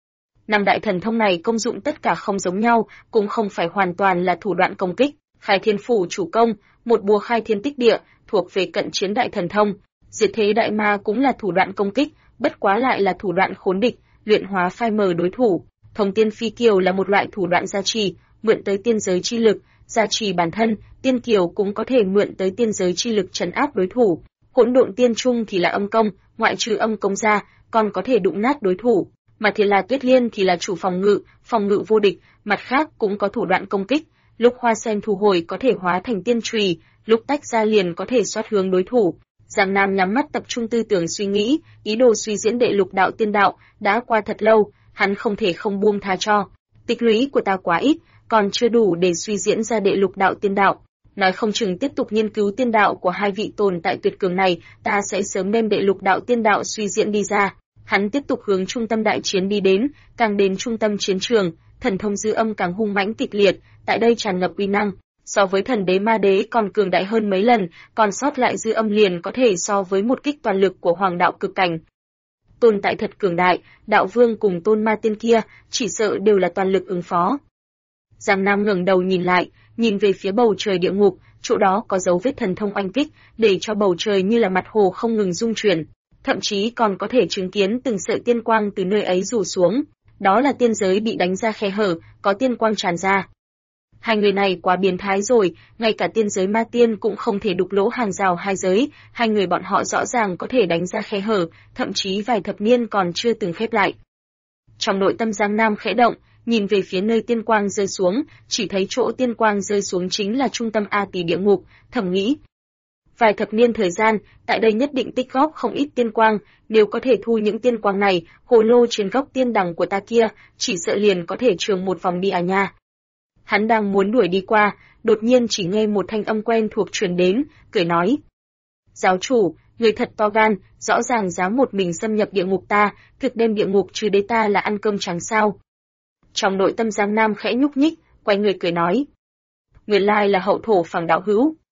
[SPEAKER 1] 5 đại thần thông này công dụng tất cả không giống nhau, cũng không phải hoàn toàn là thủ đoạn công kích. Khai Thiên Phủ chủ công, một búa khai thiên tích địa, thuộc về cận chiến đại thần thông. Diệt thế đại ma cũng là thủ đoạn công kích, bất quá lại là thủ đoạn khốn địch, luyện hóa phai mờ đối thủ. Thông Tiên Phi Kiều là một loại thủ đoạn gia trì, mượn tới tiên giới chi lực, gia trì bản thân, tiên kiều cũng có thể mượn tới tiên giới chi lực trấn áp đối thủ. Hỗn Độn Tiên Trung thì là âm công, ngoại trừ âm công ra, còn có thể đụng nát đối thủ. Mà Thiên La Tuyết Liên thì là chủ phòng ngự vô địch, mặt khác cũng có thủ đoạn công kích. Lúc hoa sen thu hồi có thể hóa thành tiên chùy, lúc tách ra liền có thể xoát hướng đối thủ. Giang Nam nhắm mắt tập trung tư tưởng suy nghĩ, ý đồ suy diễn đệ lục đạo tiên đạo, đã qua thật lâu, hắn không thể không buông tha cho. Tích lũy của ta quá ít, còn chưa đủ để suy diễn ra đệ lục đạo tiên đạo. Nói không chừng tiếp tục nghiên cứu tiên đạo của hai vị tồn tại tuyệt cường này, ta sẽ sớm đem đệ lục đạo tiên đạo suy diễn đi ra. Hắn tiếp tục hướng trung tâm đại chiến đi đến, càng đến trung tâm chiến trường, thần thông dư âm càng hung mãnh kịch liệt, tại đây tràn ngập uy năng, so với thần đế ma đế còn cường đại hơn mấy lần, còn sót lại dư âm liền có thể so với một kích toàn lực của hoàng đạo cực cảnh. Tồn tại thật cường đại, đạo vương cùng tôn ma tiên kia, chỉ sợ đều là toàn lực ứng phó. Giang Nam ngẩng đầu nhìn lại, nhìn về phía bầu trời địa ngục, chỗ đó có dấu vết thần thông oanh kích, để cho bầu trời như là mặt hồ không ngừng rung chuyển, thậm chí còn có thể chứng kiến từng sợi tiên quang từ nơi ấy rủ xuống. Đó là tiên giới bị đánh ra khe hở, có tiên quang tràn ra. Hai người này quá biến thái rồi, ngay cả tiên giới ma tiên cũng không thể đục lỗ hàng rào hai giới, hai người bọn họ rõ ràng có thể đánh ra khe hở, thậm chí vài thập niên còn chưa từng khép lại. Trong nội tâm Giang Nam khẽ động, nhìn về phía nơi tiên quang rơi xuống, chỉ thấy chỗ tiên quang rơi xuống chính là trung tâm A Tỳ địa ngục, thầm nghĩ. Vài thập niên thời gian, tại đây nhất định tích góp không ít tiên quang, nếu có thể thu những tiên quang này, hồ lô trên gốc tiên đằng của ta kia, chỉ sợ liền có thể trường một vòng đi à nha. Hắn đang muốn đuổi đi qua, đột nhiên chỉ nghe một thanh âm quen thuộc truyền đến, cười nói. Giáo chủ, người thật to gan, rõ ràng dám một mình xâm nhập địa ngục ta, thực đem địa ngục trừ đế ta là ăn cơm trắng sao. Trong nội tâm Giang Nam khẽ nhúc nhích, quay người cười nói. Nguyên lai là hậu thổ phẳng đạo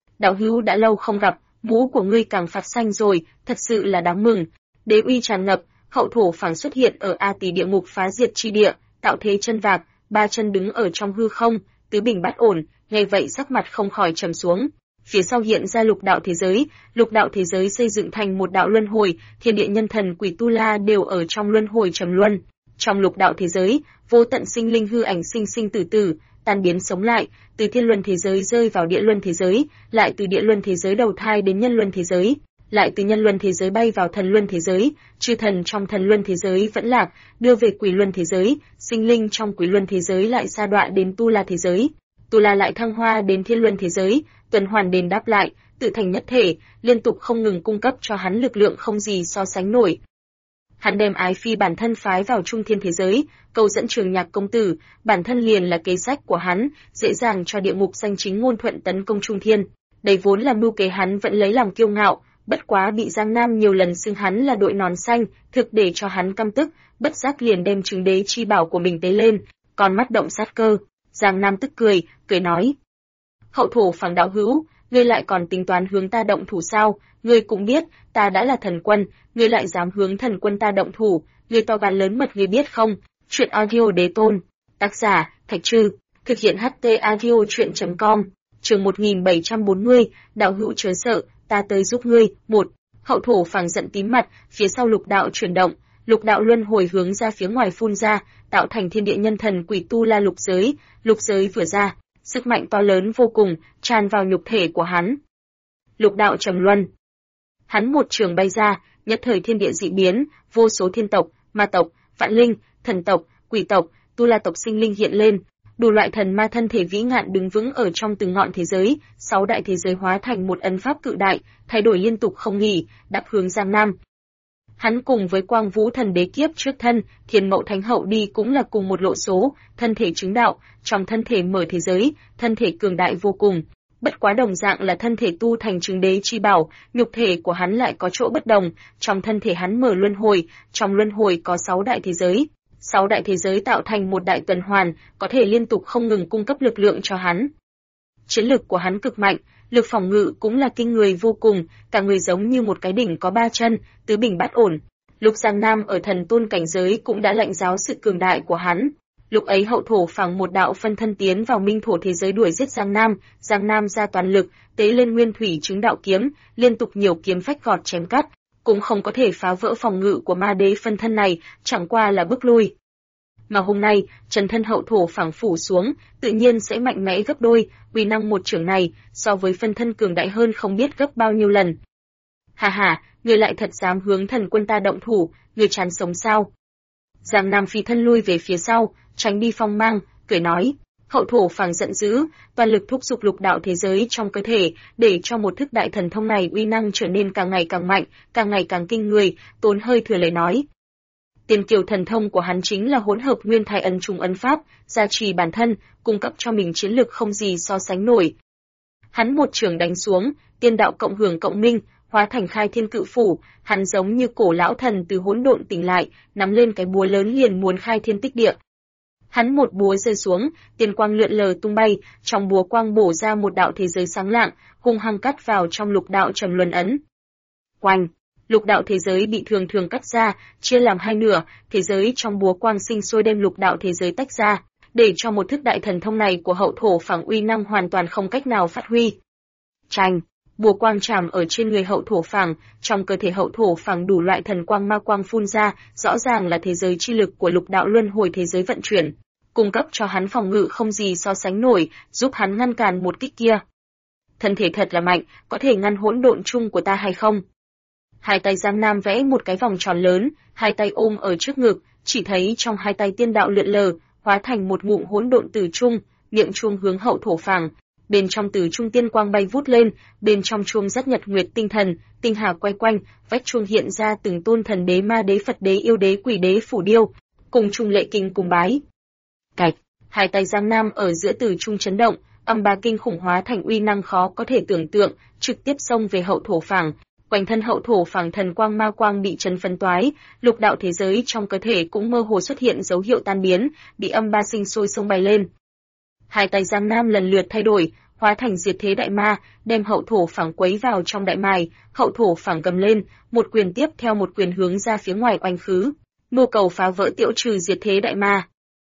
[SPEAKER 1] hữu đã lâu không gặp, mũ của ngươi càng phạt xanh rồi, thật sự là đáng mừng. Đế uy tràn ngập, hậu thổ phẳng xuất hiện ở A Tỳ địa ngục phá diệt chi địa, tạo thế chân vạc, ba chân đứng ở trong hư không, tứ bình bát ổn, nghe vậy sắc mặt không khỏi trầm xuống. Phía sau hiện ra lục đạo thế giới xây dựng thành một đạo luân hồi, thiên địa nhân thần quỷ tu la đều ở trong luân hồi trầm luân. Trong lục đạo thế giới, vô tận sinh linh hư ảnh sinh sinh tử tử, tan biến sống lại, từ thiên luân thế giới rơi vào địa luân thế giới, lại từ địa luân thế giới đầu thai đến nhân luân thế giới. lại từ nhân luân thế giới bay vào thần luân thế giới, chư thần trong thần luân thế giới vẫn lạc, đưa về quỷ luân thế giới, sinh linh trong quỷ luân thế giới lại sa đọa đến tu la thế giới, tu la lại thăng hoa đến thiên luân thế giới, tuần hoàn đền đáp lại, tự thành nhất thể, liên tục không ngừng cung cấp cho hắn lực lượng không gì so sánh nổi. Hắn đem ái phi bản thân phái vào trung thiên thế giới, câu dẫn Trường Nhạc công tử, bản thân liền là kế sách của hắn, dễ dàng cho địa ngục danh chính ngôn thuận tấn công trung thiên. Đây vốn là mưu kế hắn vẫn lấy làm kiêu ngạo, bất quá bị Giang Nam nhiều lần xưng hắn là đội nón xanh, thực để cho hắn căm tức, bất giác liền đem Trừng Đế chi bảo của mình tế lên, con mắt động sát cơ. Giang Nam tức cười, cười nói: "Hậu thổ Phẳng đạo hữu, ngươi lại còn tính toán hướng ta động thủ sao? Ngươi cũng biết, ta đã là thần quân, ngươi lại dám hướng thần quân ta động thủ, ngươi to gan lớn mật ngươi biết không?" Truyện audio đế tôn. Tác giả: Thạch Trư. Thực hiện HT audio truyện.com. Chương 1740, đạo hữu chớ sợ, ta tới giúp ngươi. 1. Hậu thổ Phẳng giận tím mặt, phía sau lục đạo chuyển động, lục đạo luân hồi hướng ra phía ngoài phun ra, tạo thành thiên địa nhân thần quỷ tu la lục giới vừa ra, sức mạnh to lớn vô cùng, tràn vào nhục thể của hắn. Lục đạo trầm luân. Hắn một trường bay ra, nhất thời thiên địa dị biến, vô số thiên tộc, ma tộc, vạn linh, thần tộc, quỷ tộc, tu la tộc sinh linh hiện lên, đủ loại thần ma thân thể vĩ ngạn đứng vững ở trong từng ngọn thế giới, 6 đại thế giới hóa thành một ấn pháp cự đại, thay đổi liên tục không nghỉ, đạp hướng Giang Nam. Hắn cùng với Quang Vũ Thần Đế kiếp trước thân, Thiên Mậu Thánh Hậu đi cũng là cùng một lộ số, thân thể chứng đạo, trong thân thể mở thế giới, thân thể cường đại vô cùng. Bất quá đồng dạng là thân thể tu thành Trừng Đế chi bảo, nhục thể của hắn lại có chỗ bất đồng, trong thân thể hắn mở luân hồi, trong luân hồi có 6 đại thế giới. 6 đại thế giới tạo thành một đại tuần hoàn, có thể liên tục không ngừng cung cấp lực lượng cho hắn. Chiến lực của hắn cực mạnh, lực phòng ngự cũng là kinh người vô cùng, cả người giống như một cái đỉnh có 3 chân, tứ bình bát ổn. Lúc Giang Nam ở thần tôn cảnh giới cũng đã lãnh giáo sự cường đại của hắn. Lúc ấy hậu thổ Phẳng một đạo phân thân tiến vào minh thổ thế giới đuổi giết Giang Nam ra toàn lực, tế lên nguyên thủy chứng đạo kiếm, liên tục nhiều kiếm phách gọt chém cắt, cũng không có thể phá vỡ phòng ngự của ma đế phân thân này, chẳng qua là bước lui. Mà hôm nay, chân thân hậu thổ Phẳng phủ xuống, tự nhiên sẽ mạnh mẽ gấp đôi, uy năng một chưởng này, so với phân thân cường đại hơn không biết gấp bao nhiêu lần. Hà hà, người lại thật dám hướng thần quân ta động thủ, người chán sống sao? Giang Nam phi thân lui về phía sau, tránh đi phong mang, cười nói. Hậu thổ Phẳng giận dữ, toàn lực thúc giục lục đạo thế giới trong cơ thể, để cho một thức đại thần thông này uy năng trở nên càng ngày càng mạnh, càng ngày càng kinh người, tốn hơi thừa lời nói. Tiền kiều thần thông của hắn chính là hỗn hợp nguyên thai ấn trùng ấn pháp, gia trì bản thân, cung cấp cho mình chiến lực không gì so sánh nổi. Hắn một trường đánh xuống, tiên đạo cộng hưởng cộng minh, hóa thành khai thiên cự phủ, hắn giống như cổ lão thần từ hỗn độn tỉnh lại, nắm lên cái búa lớn liền muốn khai thiên tích địa. Hắn một búa rơi xuống, tiền quang lượn lờ tung bay, trong búa quang bổ ra một đạo thế giới sáng lạng, hung hăng cắt vào trong lục đạo trầm luân ấn. Oanh! Lục đạo thế giới bị thường thường cắt ra, chia làm hai nửa, thế giới trong búa quang sinh sôi đem lục đạo thế giới tách ra, để cho một thức đại thần thông này của hậu thổ Phẳng uy năng hoàn toàn không cách nào phát huy. Chành! Búa quang chạm ở trên người hậu thổ Phẳng, trong cơ thể hậu thổ Phẳng đủ loại thần quang ma quang phun ra, rõ ràng là thế giới chi lực của lục đạo luân hồi thế giới vận chuyển, cung cấp cho hắn phòng ngự không gì so sánh nổi, giúp hắn ngăn cản một kích kia. Thân thể thật là mạnh, có thể ngăn hỗn độn chung của ta hay không? Hai tay Giang Nam vẽ một cái vòng tròn lớn, hai tay ôm ở trước ngực, chỉ thấy trong hai tay tiên đạo lượn lờ, hóa thành một ngụm hỗn độn tử trung, miệng chuông hướng hậu thổ Phẳng. Bên trong tử trung tiên quang bay vút lên, bên trong chuông rất nhật nguyệt tinh thần, tinh hà quay quanh, vách chuông hiện ra từng tôn thần đế, ma đế, Phật đế, yêu đế, quỷ đế phủ điêu, cùng chung lệ kinh cùng bái. Cạch, hai tay Giang Nam ở giữa tử trung chấn động, âm ba kinh khủng hóa thành uy năng khó có thể tưởng tượng, trực tiếp xông về hậu thổ Phẳng. Quanh thân hậu thổ Phẳng thần quang ma quang bị chấn phân toái, lục đạo thế giới trong cơ thể cũng mơ hồ xuất hiện dấu hiệu tan biến, bị âm ba sinh sôi xông bay lên. Hai tay Giang Nam lần lượt thay đổi, hóa thành diệt thế đại ma, đem hậu thổ Phẳng quấy vào trong đại mài, hậu thổ Phẳng cầm lên, một quyền tiếp theo một quyền hướng ra phía ngoài oanh khứ, mưu cầu phá vỡ tiêu trừ diệt thế đại ma.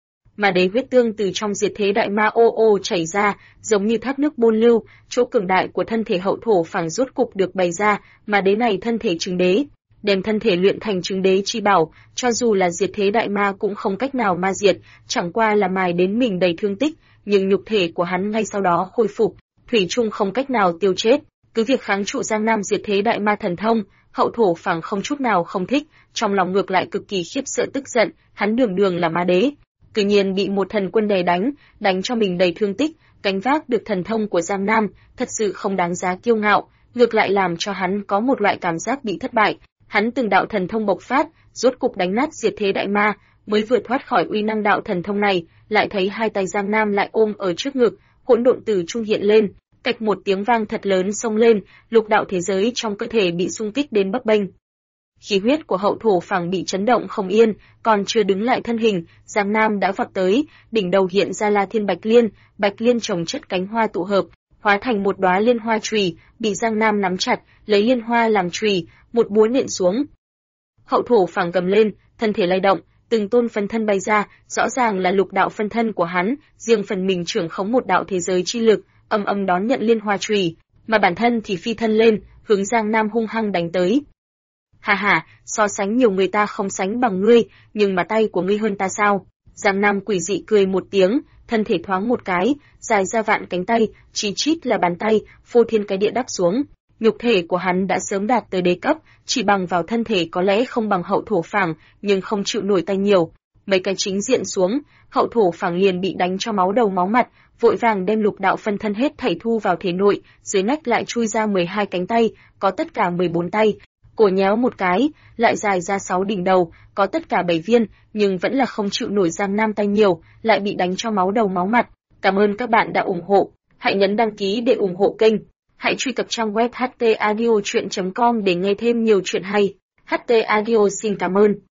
[SPEAKER 1] Mà đế huyết tương từ trong diệt thế đại ma ô ô chảy ra, giống như thác nước bôn lưu, chỗ cường đại của thân thể hậu thổ Phẳng rốt cục được bày ra, mà đế này thân thể chứng đế, đem thân thể luyện thành chứng đế chi bảo, cho dù là diệt thế đại ma cũng không cách nào ma diệt, chẳng qua là mài đến mình đầy thương tích, nhưng nhục thể của hắn ngay sau đó khôi phục, thủy chung không cách nào tiêu chết. Cứ việc kháng trụ Giang Nam diệt thế đại ma thần thông, Hậu Thổ Phẳng không chút nào không thích, trong lòng ngược lại cực kỳ khiếp sợ tức giận, hắn đường đường là ma đế, tự nhiên bị một thần quân đè đánh cho mình đầy thương tích, gánh vác được thần thông của Giang Nam, thật sự không đáng giá kiêu ngạo, ngược lại làm cho hắn có một loại cảm giác bị thất bại. Hắn từng đạo thần thông bộc phát, rốt cục đánh nát diệt thế đại ma, mới vừa thoát khỏi uy năng đạo thần thông này, lại thấy hai tay Giang Nam lại ôm ở trước ngực, hỗn độn từ trung hiện lên, cạch một tiếng vang thật lớn xông lên, lục đạo thế giới trong cơ thể bị xung kích đến bấp bênh. Khí huyết của Hậu Thổ Phẳng bị chấn động không yên, còn chưa đứng lại thân hình, Giang Nam đã vọt tới, đỉnh đầu hiện ra La Thiên Bạch Liên chồng chất cánh hoa tụ hợp, hóa thành một đóa liên hoa chùy, bị Giang Nam nắm chặt, lấy liên hoa làm chùy, một búa nện xuống. Hậu Thổ Phẳng gầm lên, thân thể lay động, từng tôn phân thân bay ra, rõ ràng là lục đạo phân thân của hắn, riêng phần mình trưởng khống một đạo thế giới chi lực, âm âm đón nhận liên hoa chùy, mà bản thân thì phi thân lên, hướng Giang Nam hung hăng đánh tới. Hà hà, so sánh nhiều người ta không sánh bằng ngươi, nhưng mà tay của ngươi hơn ta sao? Giang Nam quỷ dị cười một tiếng, thân thể thoáng một cái, dài ra vạn cánh tay, chỉ chít là bàn tay, phô thiên cái địa đắp xuống. Nhục thể của hắn đã sớm đạt tới đế cấp, chỉ bằng vào thân thể có lẽ không bằng Hậu Thổ Phẳng, nhưng không chịu nổi tay nhiều. Mấy cái chính diện xuống, Hậu Thổ Phẳng liền bị đánh cho máu đầu máu mặt, vội vàng đem lục đạo phân thân hết thảy thu vào thể nội, dưới nách lại chui ra 12 cánh tay, có tất cả 14 tay. Cổ nhéo một cái, lại dài ra 6 đỉnh đầu, có tất cả 7 viên, nhưng vẫn là không chịu nổi Giang Nam tay nhiều, lại bị đánh cho máu đầu máu mặt. Cảm ơn các bạn đã ủng hộ. Hãy nhấn đăng ký để ủng hộ kênh. Hãy truy cập trang web htaudio.com để nghe thêm nhiều chuyện hay. HT Audio xin cảm ơn.